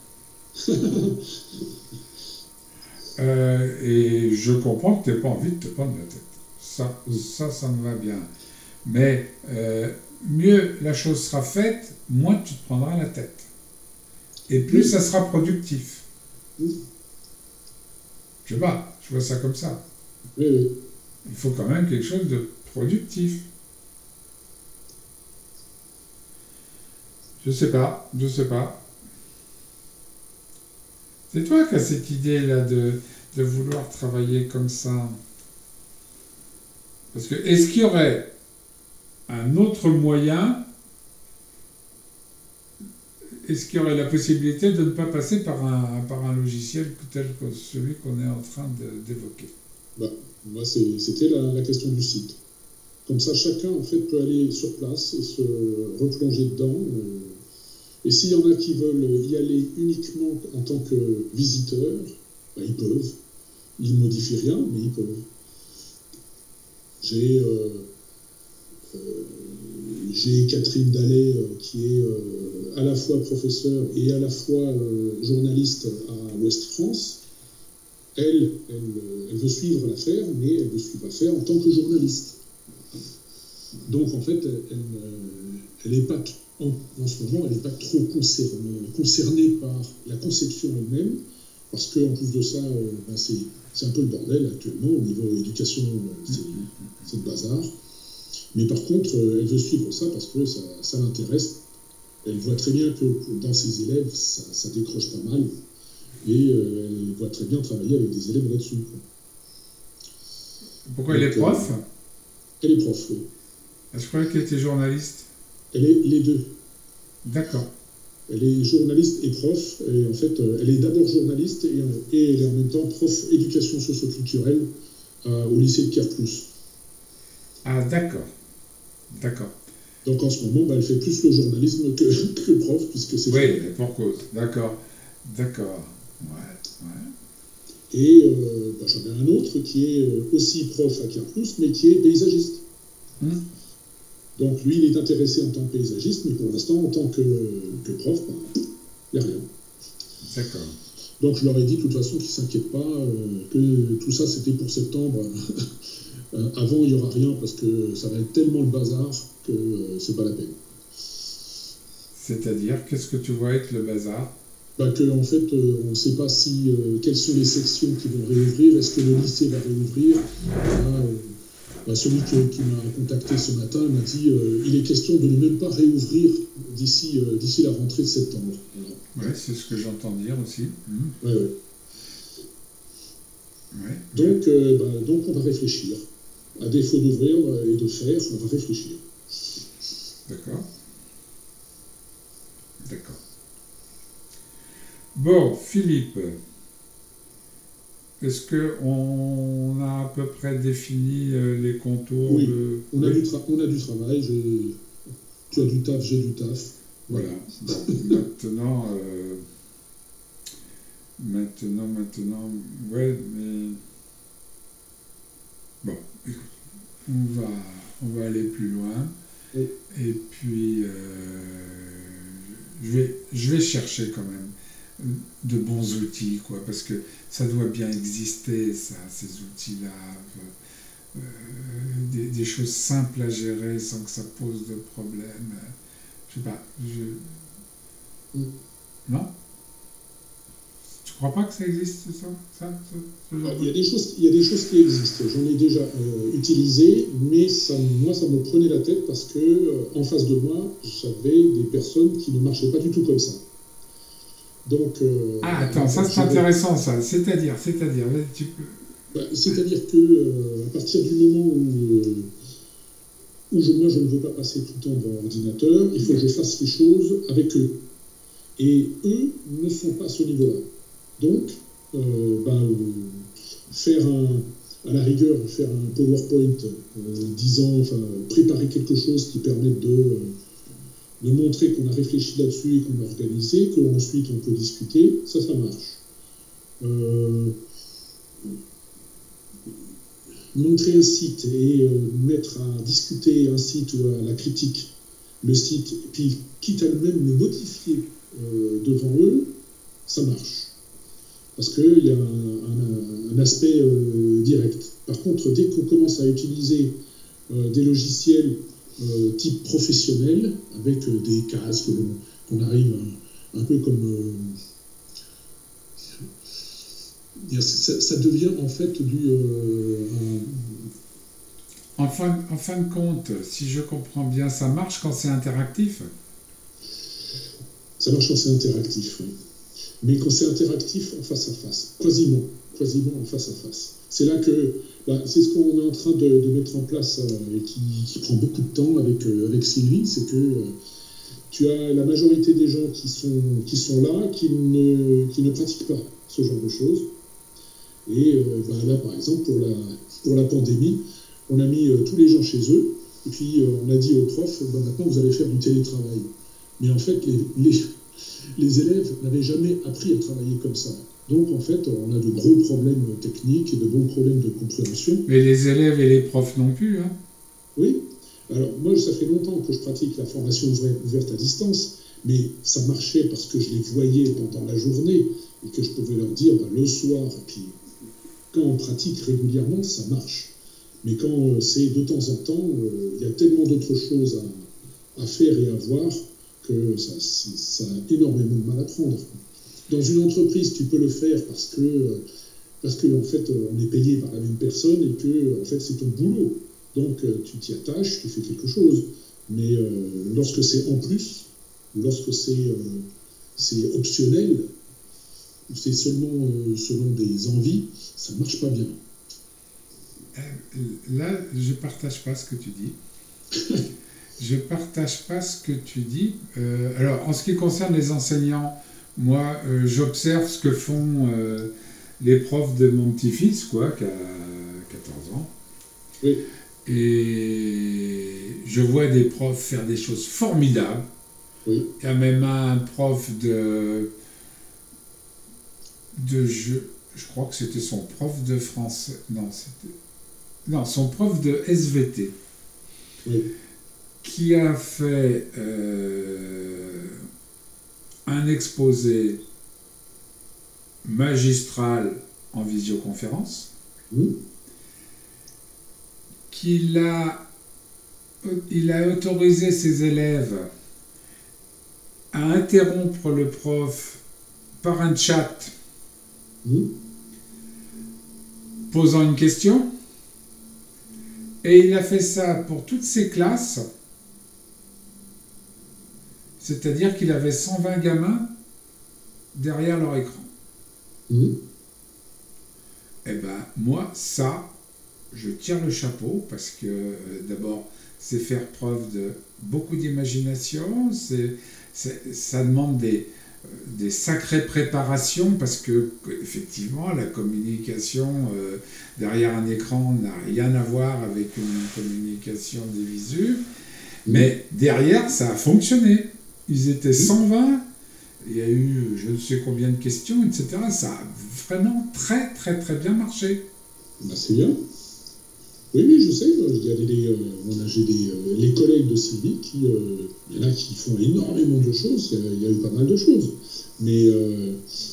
euh, et je comprends que tu n'aies pas envie de te prendre la tête. Ça, ça, ça me va bien. Mais euh, mieux la chose sera faite, moins tu te prendras la tête. Et plus oui. ça sera productif. Oui. Je sais pas, je vois ça comme ça. Oui, oui. Il faut quand même quelque chose de productif. Je sais pas, je sais pas. C'est toi qui as cette idée-là de, de vouloir travailler comme ça. Parce que, est-ce qu'il y aurait un autre moyen, est-ce qu'il y aurait la possibilité de ne pas passer par un, par un logiciel tel que celui qu'on est en train de, d'évoquer? Bah, moi, c'est, c'était la, la question du site. Comme ça, chacun, en fait, peut aller sur place et se replonger dedans. Et s'il y en a qui veulent y aller uniquement en tant que visiteurs, bah, ils peuvent. Ils ne modifient rien, mais ils peuvent. J'ai, euh, euh, j'ai Catherine Dallet, euh, qui est euh, à la fois professeure et à la fois euh, journaliste à Ouest France. Elle, elle, elle veut suivre l'affaire, mais elle veut suivre l'affaire en tant que journaliste. Donc, en fait, elle n'est pas, en, en ce moment, elle n'est pas trop concernée, concernée par la conception elle-même, parce qu'en plus de ça, euh, ben c'est, c'est un peu le bordel actuellement, au niveau éducation, c'est, c'est le bazar. Mais par contre, elle veut suivre ça parce que ça, ça l'intéresse. Elle voit très bien que dans ses élèves, ça, ça décroche pas mal, et euh, elle voit très bien travailler avec des élèves là-dessus, quoi. Pourquoi elle est prof? euh, Elle est prof, oui. Je croyais qu'elle était journaliste. Elle est les deux. D'accord. Elle est journaliste et prof. Et en fait, elle est d'abord journaliste et, et elle est en même temps prof éducation socio-culturelle euh, au lycée de Pierre-Plus. Ah, d'accord. D'accord. Donc en ce moment, bah, elle fait plus le journalisme que, que le prof, puisque c'est... Oui, pour cause. D'accord. D'accord. Ouais, ouais. Et euh, bah, j'en ai un autre qui est aussi prof à Pierre-Plus, mais qui est paysagiste. Hum. Donc lui, il est intéressé en tant que paysagiste, mais pour l'instant, en tant que, que prof, il n'y a rien. D'accord. Donc je leur ai dit de toute façon qu'ils ne s'inquiètent pas, euh, que tout ça c'était pour septembre. euh, avant, il n'y aura rien parce que ça va être tellement le bazar que euh, c'est pas la peine. C'est-à-dire, qu'est-ce que tu vois avec le bazar? Bah que, en fait, euh, on ne sait pas si, euh, quelles sont les sections qui vont réouvrir, est-ce que le lycée va réouvrir. Là, euh, bah, celui qui, qui m'a contacté ce matin m'a dit euh, il est question de ne même pas réouvrir d'ici, euh, d'ici la rentrée de septembre. Voilà. Oui, c'est ce que j'entends dire aussi. Mmh. Ouais, ouais. Ouais, donc, ouais. Euh, bah, donc on va réfléchir. À défaut d'ouvrir et de faire, on va réfléchir. D'accord. D'accord. Bon, Philippe, est-ce qu'on a à peu près défini les contours oui, de... on a, oui. du tra- on a du travail, j'ai... tu as du taf, j'ai du taf. Voilà. Bon, maintenant, euh... maintenant, maintenant, ouais, mais... Bon, écoute, on va, on va aller plus loin. Oui. Et puis, euh... je, vais, je vais chercher quand même de bons outils, quoi, parce que ça doit bien exister, ça, ces outils-là, euh, des, des choses simples à gérer sans que ça pose de problème. Je sais pas, je... Mm. Non? Tu crois pas que ça existe, ça, ça ce, ce genre il, y a des choses, il y a des choses qui existent, j'en ai déjà euh, utilisé, mais ça, moi, ça me prenait la tête parce que euh, en face de moi, j'avais des personnes qui ne marchaient pas du tout comme ça. Donc, euh, ah, attends, ça c'est intéressant, ça. C'est-à-dire, c'est-à-dire, tu peux... bah, c'est-à-dire que euh, à partir du moment où, euh, où je, moi je ne veux pas passer tout le temps devant l'ordinateur, il faut que je fasse les choses avec eux. Et eux ne sont pas à ce niveau-là. Donc, euh, bah, euh, faire un, à la rigueur, faire un PowerPoint euh, disant, enfin, préparer quelque chose qui permette de... Euh, de montrer qu'on a réfléchi là-dessus et qu'on a organisé, qu'ensuite on peut discuter, ça, ça marche. Euh, montrer un site et euh, mettre à discuter un site ou à la critique le site, et puis quitte à même le modifier euh, devant eux, ça marche. Parce qu'il y a un, un, un aspect euh, direct. Par contre, dès qu'on commence à utiliser euh, des logiciels euh, type professionnel, avec euh, des cases que l'on, qu'on arrive un, un peu comme... Euh, ça, ça devient en fait du... Euh, un... en, fin, en fin de compte, si je comprends bien, ça marche quand c'est interactif? Ça marche quand c'est interactif, oui. Mais quand c'est interactif en face à face, quasiment, quasiment en face à face. C'est là que, bah, c'est ce qu'on est en train de, de mettre en place euh, et qui, qui prend beaucoup de temps avec, euh, avec Sylvie, c'est que euh, tu as la majorité des gens qui sont, qui sont là, qui ne, qui ne pratiquent pas ce genre de choses. Et euh, bah, là, par exemple, pour la, pour la pandémie, on a mis euh, tous les gens chez eux, et puis euh, on a dit aux profs, bah, maintenant vous allez faire du télétravail. Mais en fait, les, les, les élèves n'avaient jamais appris à travailler comme ça. Donc, en fait, on a de gros problèmes techniques et de gros problèmes de compréhension. Mais les élèves et les profs non plus, hein? Oui. Alors, moi, ça fait longtemps que je pratique la formation ouverte à distance, mais ça marchait parce que je les voyais pendant la journée et que je pouvais leur dire bah, le soir. Et puis, quand on pratique régulièrement, ça marche. Mais quand c'est de temps en temps, il euh, y a tellement d'autres choses à, à faire et à voir que ça, ça a énormément de mal à prendre. Dans une entreprise, tu peux le faire parce que, parce que en fait, on est payé par la même personne et que en fait, c'est ton boulot. Donc, tu t'y attaches, tu fais quelque chose. Mais euh, lorsque c'est en plus, lorsque c'est, euh, c'est optionnel, c'est seulement euh, selon des envies, ça ne marche pas bien. Là, je ne partage pas ce que tu dis. Je ne partage pas ce que tu dis. Euh, alors, en ce qui concerne les enseignants, moi, euh, j'observe ce que font euh, les profs de mon petit-fils, quoi, qui a quatorze ans. Oui. Et je vois des profs faire des choses formidables. Oui. Il y a même un prof de... de jeu, je crois que c'était son prof de français. Non, c'était... Non, son prof de S V T. Oui. Qui a fait euh, un exposé magistral en visioconférence, mmh. qu'il a, il a autorisé ses élèves à interrompre le prof par un chat, mmh. posant une question, et il a fait ça pour toutes ses classes. C'est-à-dire qu'il avait cent vingt gamins derrière leur écran. Mmh. Eh bien, moi, ça, je tire le chapeau, parce que, euh, d'abord, c'est faire preuve de beaucoup d'imagination, c'est, c'est, ça demande des, euh, des sacrées préparations, parce que, effectivement, la communication euh, derrière un écran n'a rien à voir avec une communication des visus, mmh. mais derrière, ça a fonctionné. Ils étaient cent vingt, il y a eu je ne sais combien de questions, et cetera. Ça a vraiment très très très bien marché. Ben, c'est bien. Oui, oui, je sais. Il y a des, euh, on a, j'ai des, euh, les collègues de Sylvie, qui, euh, il y en a qui font énormément de choses. Il y a, il y a eu pas mal de choses. Mais euh,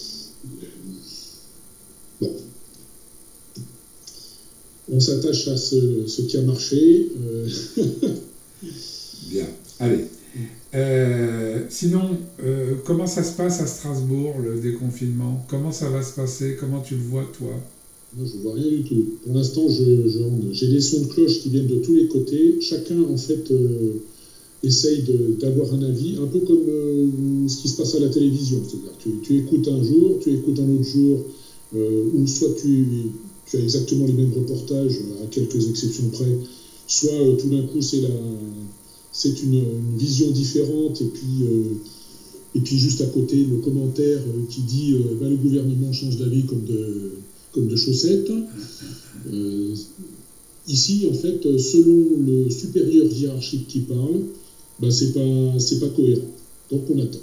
bon, on s'attache à ce, ce qui a marché. Euh... Bien. Allez. Euh, sinon, euh, comment ça se passe à Strasbourg, le déconfinement? Comment ça va se passer? Comment tu le vois, toi? Moi, je ne vois rien du tout. Pour l'instant, je, je, j'ai des sons de cloche qui viennent de tous les côtés. Chacun, en fait, euh, essaye de, d'avoir un avis, un peu comme euh, ce qui se passe à la télévision. C'est-à-dire, tu, tu écoutes un jour, tu écoutes un autre jour, euh, ou soit tu, tu as exactement les mêmes reportages, à quelques exceptions près, soit euh, tout d'un coup, c'est la... c'est une, une vision différente, et puis, euh, et puis juste à côté, le commentaire euh, qui dit euh, bah, le gouvernement change d'avis comme de, comme de chaussettes. Euh, ici, en fait, selon le supérieur hiérarchique qui parle, bah, c'est pas, c'est pas cohérent. Donc on attend.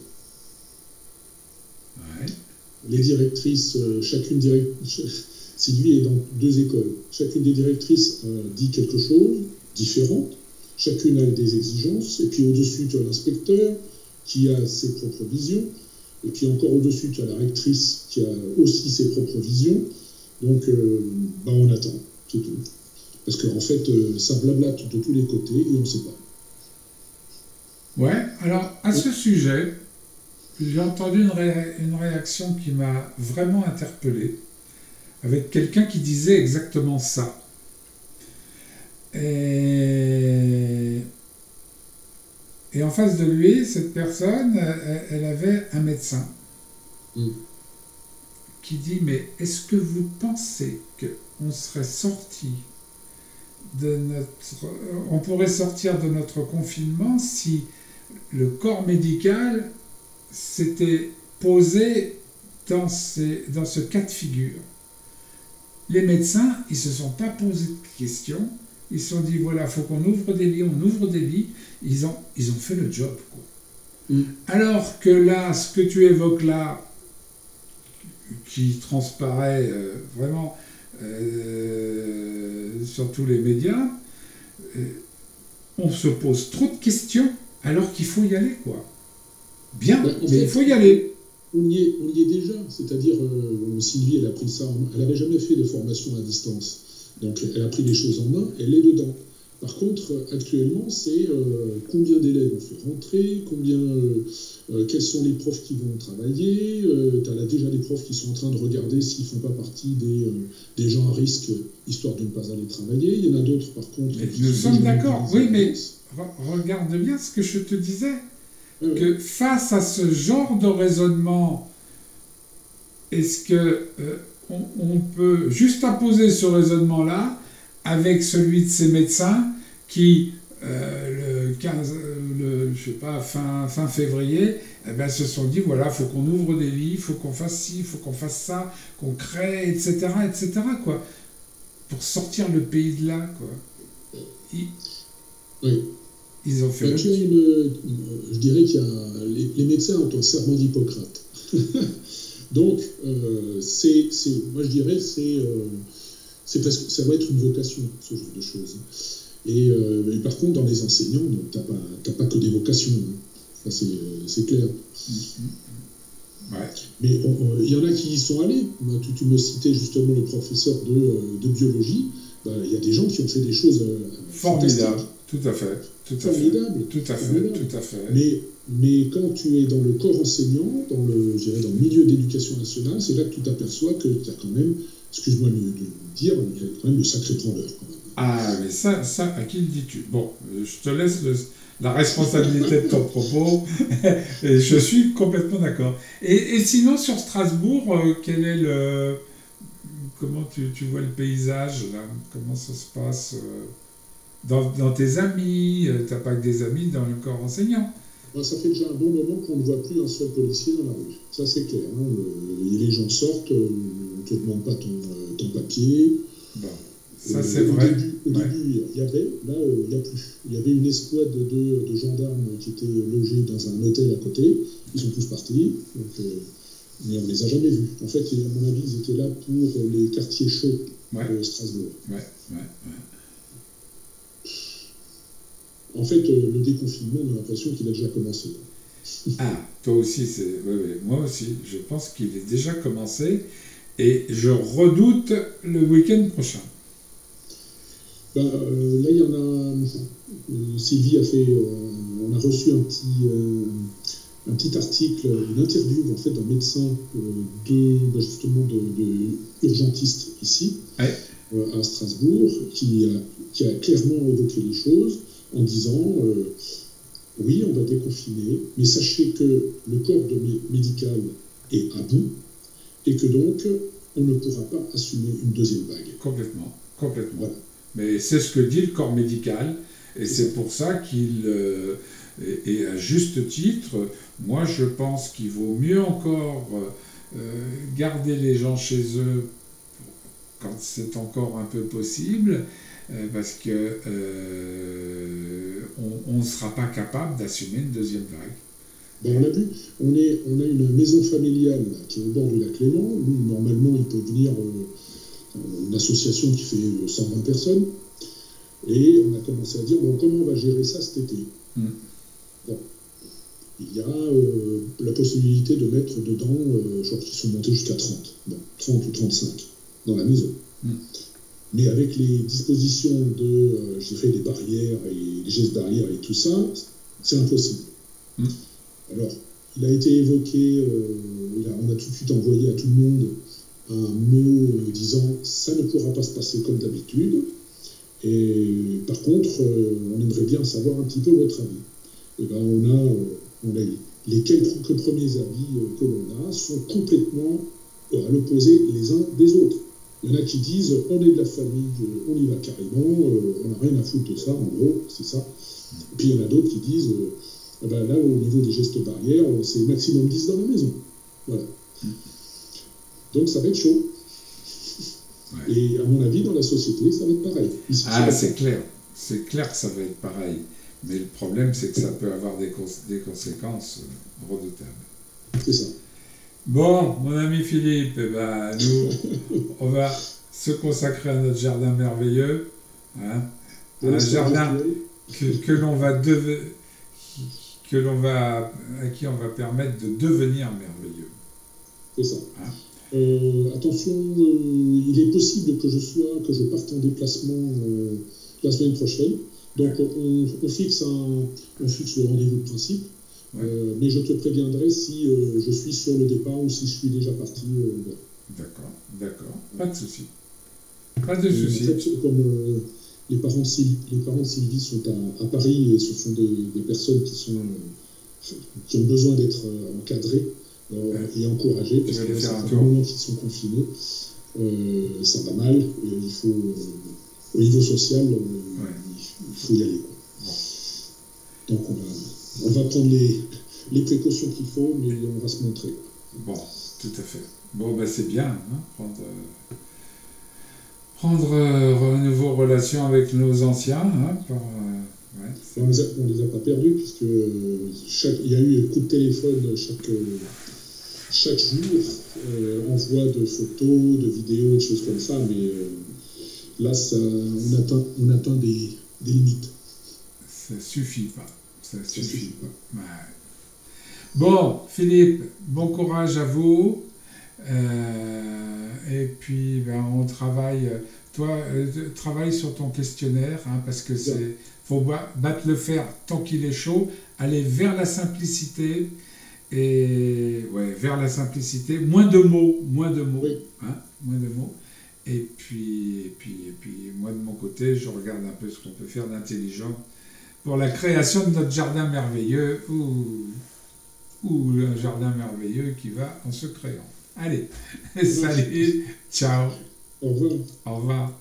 Ouais. Les directrices, euh, chacune directrice, Sylvie est dans deux écoles. Chacune des directrices euh, dit quelque chose différent. Chacune a des exigences, et puis au-dessus, tu as l'inspecteur qui a ses propres visions, et puis encore au-dessus, tu as la rectrice qui a aussi ses propres visions. Donc, euh, bah, on attend, c'est tout. Parce qu'en fait, euh, ça blablate de tous les côtés, et on ne sait pas. Ouais, alors à ce sujet, j'ai entendu une, ré- une réaction qui m'a vraiment interpellé, avec quelqu'un qui disait exactement ça. Et, et en face de lui, cette personne, elle, elle avait un médecin Mm. qui dit, mais est-ce que vous pensez qu'on serait sorti de notre... On pourrait sortir de notre confinement si le corps médical s'était posé dans, ces, dans ce cas de figure. Les médecins, ils ne se sont pas posé de questions. Ils se sont dit, voilà, il faut qu'on ouvre des lits, on ouvre des lits. Ils ont, ils ont fait le job, quoi. Mm. Alors que là, ce que tu évoques là, qui transparaît euh, vraiment euh, sur tous les médias, euh, on se pose trop de questions alors qu'il faut y aller, quoi. Bien, Ben, en mais fait, il faut y aller. On y est, on y est déjà, c'est-à-dire euh, Sylvie, elle a pris ça, en, elle n'avait jamais fait de formation à distance, donc elle a pris les choses en main, elle est dedans. Par contre, actuellement, c'est euh, combien d'élèves on fait rentrer, combien, euh, euh, quels sont les profs qui vont travailler, euh, tu as déjà des profs qui sont en train de regarder s'ils ne font pas partie des, euh, des gens à risque, histoire de ne pas aller travailler. Il y en a d'autres, par contre, Mais qui nous sont sommes déjà d'accord, mobilisés oui, à mais l'avance. re- regarde bien ce que je te disais, Ouais, ouais. que face à ce genre de raisonnement, est-ce que euh, on, on peut juste imposer ce raisonnement-là avec celui de ces médecins qui, euh, le quinze, le, je sais pas, fin, fin février, eh ben, se sont dit, voilà, il faut qu'on ouvre des lits, il faut qu'on fasse ci, il faut qu'on fasse ça, qu'on crée, et cetera, et cetera, quoi, pour sortir le pays de là, quoi. Ils, Oui. ils ont fait Ben, le... tu as une, une- je dirais qu'il y a les, les médecins ont un serment d'Hippocrate. Donc, euh, c'est, c'est, moi je dirais, c'est, euh, c'est presque, ça va être une vocation, ce genre de choses. Et, euh, et par contre, dans les enseignants, tu n'as pas, t'as pas que des vocations. Hein. Ça, c'est, c'est clair. Ouais. Mais il y en a qui y sont allés. Tu, tu me citais justement le professeur de, de biologie. Il ben, y a des gens qui ont fait des choses euh, Formidable, tout à fait. Tout à Formidable. fait. Tout à fait, Formidable. tout à fait. Mais, mais quand tu es dans le corps enseignant, dans le, je dirais, dans le milieu d'éducation nationale, c'est là que tu t'aperçois que tu as quand même, excuse-moi de le dire, il y a quand même de sacrés branleurs. Quand même. Ah, mais ça, ça, à qui le dis-tu? Bon, je te laisse le, la responsabilité de ton propos, et je suis complètement d'accord. Et, et sinon, sur Strasbourg, euh, quel est le... Comment tu, tu vois le paysage, là? Comment ça se passe euh, dans, dans tes amis? euh, T'as pas que des amis dans le corps enseignant? Ben, ça fait déjà un bon moment qu'on ne voit plus un seul policier dans la rue. Ça, c'est clair. Hein. Euh, les gens sortent, euh, on ne te demande pas ton, euh, ton papier. Bon, ça Euh, c'est au vrai. début, au Ouais. début, il y avait, là, euh, il n'y a plus. Il y avait une escouade de, de gendarmes qui étaient logés dans un hôtel à côté. Ils sont tous partis, donc, euh, mais on ne les a jamais vus. En fait, à mon avis, ils étaient là pour les quartiers chauds Ouais. de Strasbourg. Ouais, ouais, ouais. En fait, euh, le déconfinement, on a l'impression qu'il a déjà commencé. Ah, toi aussi, c'est... Ouais, ouais, moi aussi, je pense qu'il est déjà commencé, et je redoute le week-end prochain. Ben, euh, là, il y en a. euh, Sylvie a fait. euh, on a reçu un petit, euh, un petit article, une interview en fait d'un médecin euh, de ben, justement de, de urgentiste ici Ouais. euh, à Strasbourg, qui a, qui a clairement évoqué les choses en disant euh, oui, on va déconfiner, mais sachez que le corps de mé- médical est à bout et que donc on ne pourra pas assumer une deuxième vague. Complètement, complètement. Voilà. Mais c'est ce que dit le corps médical, et c'est pour ça qu'il, euh, et, et à juste titre, moi je pense qu'il vaut mieux encore euh, garder les gens chez eux quand c'est encore un peu possible, euh, parce que euh, on ne sera pas capable d'assumer une deuxième vague. Ben, on l'a vu, on, est, on a une maison familiale là, qui est au bord du lac Léman, où normalement il peut venir euh, une association qui fait euh, cent vingt personnes, et on a commencé à dire bon, comment on va gérer ça cet été. Mm. Bon. Il y a euh, la possibilité de mettre dedans, euh, je crois qu'ils sont montés jusqu'à trente, bon, trente ou trente-cinq dans la maison. Mm. Mais avec les dispositions de, euh, je dirais, des barrières et les gestes barrières et tout ça, C'est impossible. Mmh. Alors, il a été évoqué, euh, il a, on a tout de suite envoyé à tout le monde un mot euh, disant « ça ne pourra pas se passer comme d'habitude ». Et par contre, euh, on aimerait bien savoir un petit peu votre avis. Et ben, on a, euh, on a les quelques premiers avis euh, que l'on a sont complètement euh, à l'opposé les uns des autres. Il y en a qui disent on est de la famille, on y va carrément, euh, on n'a rien à foutre de ça, en gros, c'est ça. Et puis il y en a d'autres qui disent euh, eh ben là, au niveau des gestes barrières, c'est maximum dix dans la maison. Voilà. Donc ça va être chaud. Ouais. Et à mon avis, dans la société, ça va être pareil. Ici, ah, c'est clair. C'est clair que ça va être pareil. Mais le problème, c'est que ça peut avoir des, cons des conséquences euh, redoutables. C'est ça. Bon, mon ami Philippe, eh ben, nous, on va se consacrer à notre jardin merveilleux. Hein, un jardin que, que l'on va devenir... que l'on va, à qui on va permettre de devenir merveilleux. C'est ça. Hein? Euh, attention, euh, il est possible que je sois, que je parte en déplacement euh, la semaine prochaine. Donc ouais. on, on, fixe un, on fixe le rendez-vous de principe. Ouais. Euh, mais je te préviendrai si euh, je suis sur le départ ou si je suis déjà parti. Euh, d'accord, d'accord, pas de souci. Pas de souci. En fait, comme euh, les parents de Sylvie, les parents de Sylvie sont à, à Paris et ce sont des, des personnes qui sont euh, qui ont besoin d'être euh, encadrées euh, ouais. et encouragées parce que ça fait un moment qu'ils sont confinés, euh, ça va mal. Et il faut euh, au niveau social, euh, ouais. il faut y aller. Quoi. Ouais. Donc on va on va prendre les, les précautions qu'il faut, mais on va se montrer. Bon, tout à fait. Bon, ben c'est bien, hein, prendre, euh, prendre euh, nouveau relation avec nos anciens. Hein, pour, euh, ouais, on ne les, les a pas perdus, puisque chaque, il y a eu un coup de téléphone chaque, chaque jour, euh, envoi de photos, de vidéos, de choses comme ça, mais euh, là, ça, on atteint, on atteint des, des limites. Ça suffit pas. Ça suffit pas. Ouais. Bon, Philippe, bon courage à vous. Euh, et puis, ben, on travaille. Toi, euh, travaille sur ton questionnaire, hein, parce que c'est faut battre le fer tant qu'il est chaud. Aller vers la simplicité et ouais, vers la simplicité. Moins de mots, moins de mots, oui. hein, moins de mots. Et puis, et puis, et puis, moi de mon côté, je regarde un peu ce qu'on peut faire d'intelligent pour la création de notre jardin merveilleux, ou, ou un jardin merveilleux qui va en se créant. Allez, salut, ciao. Au revoir. Au revoir.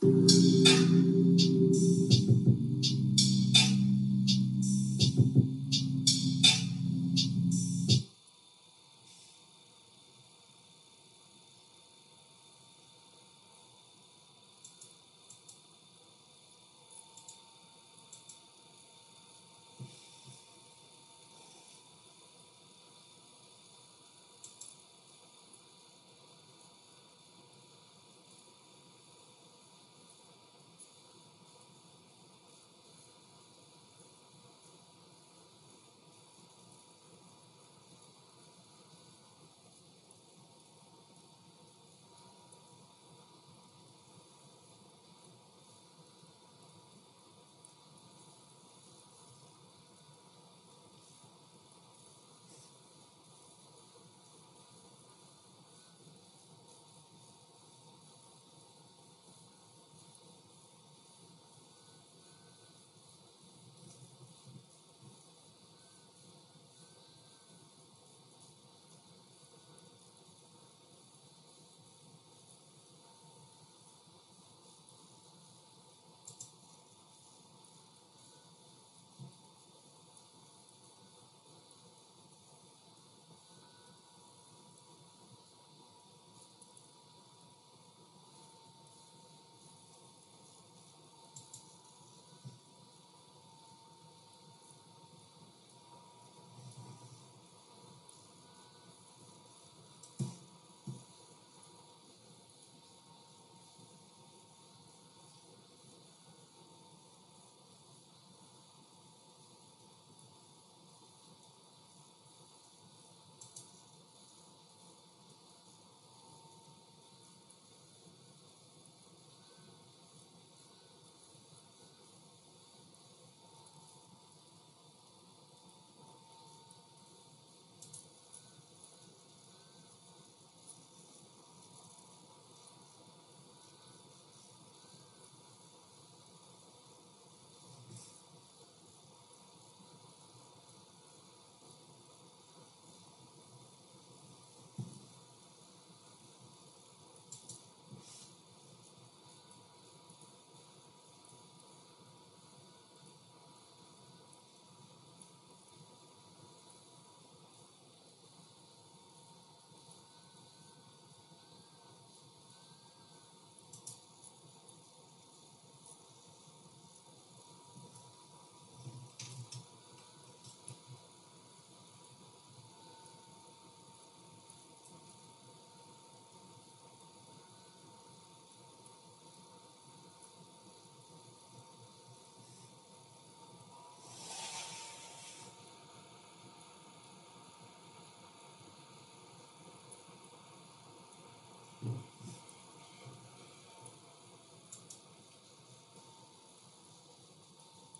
Merci.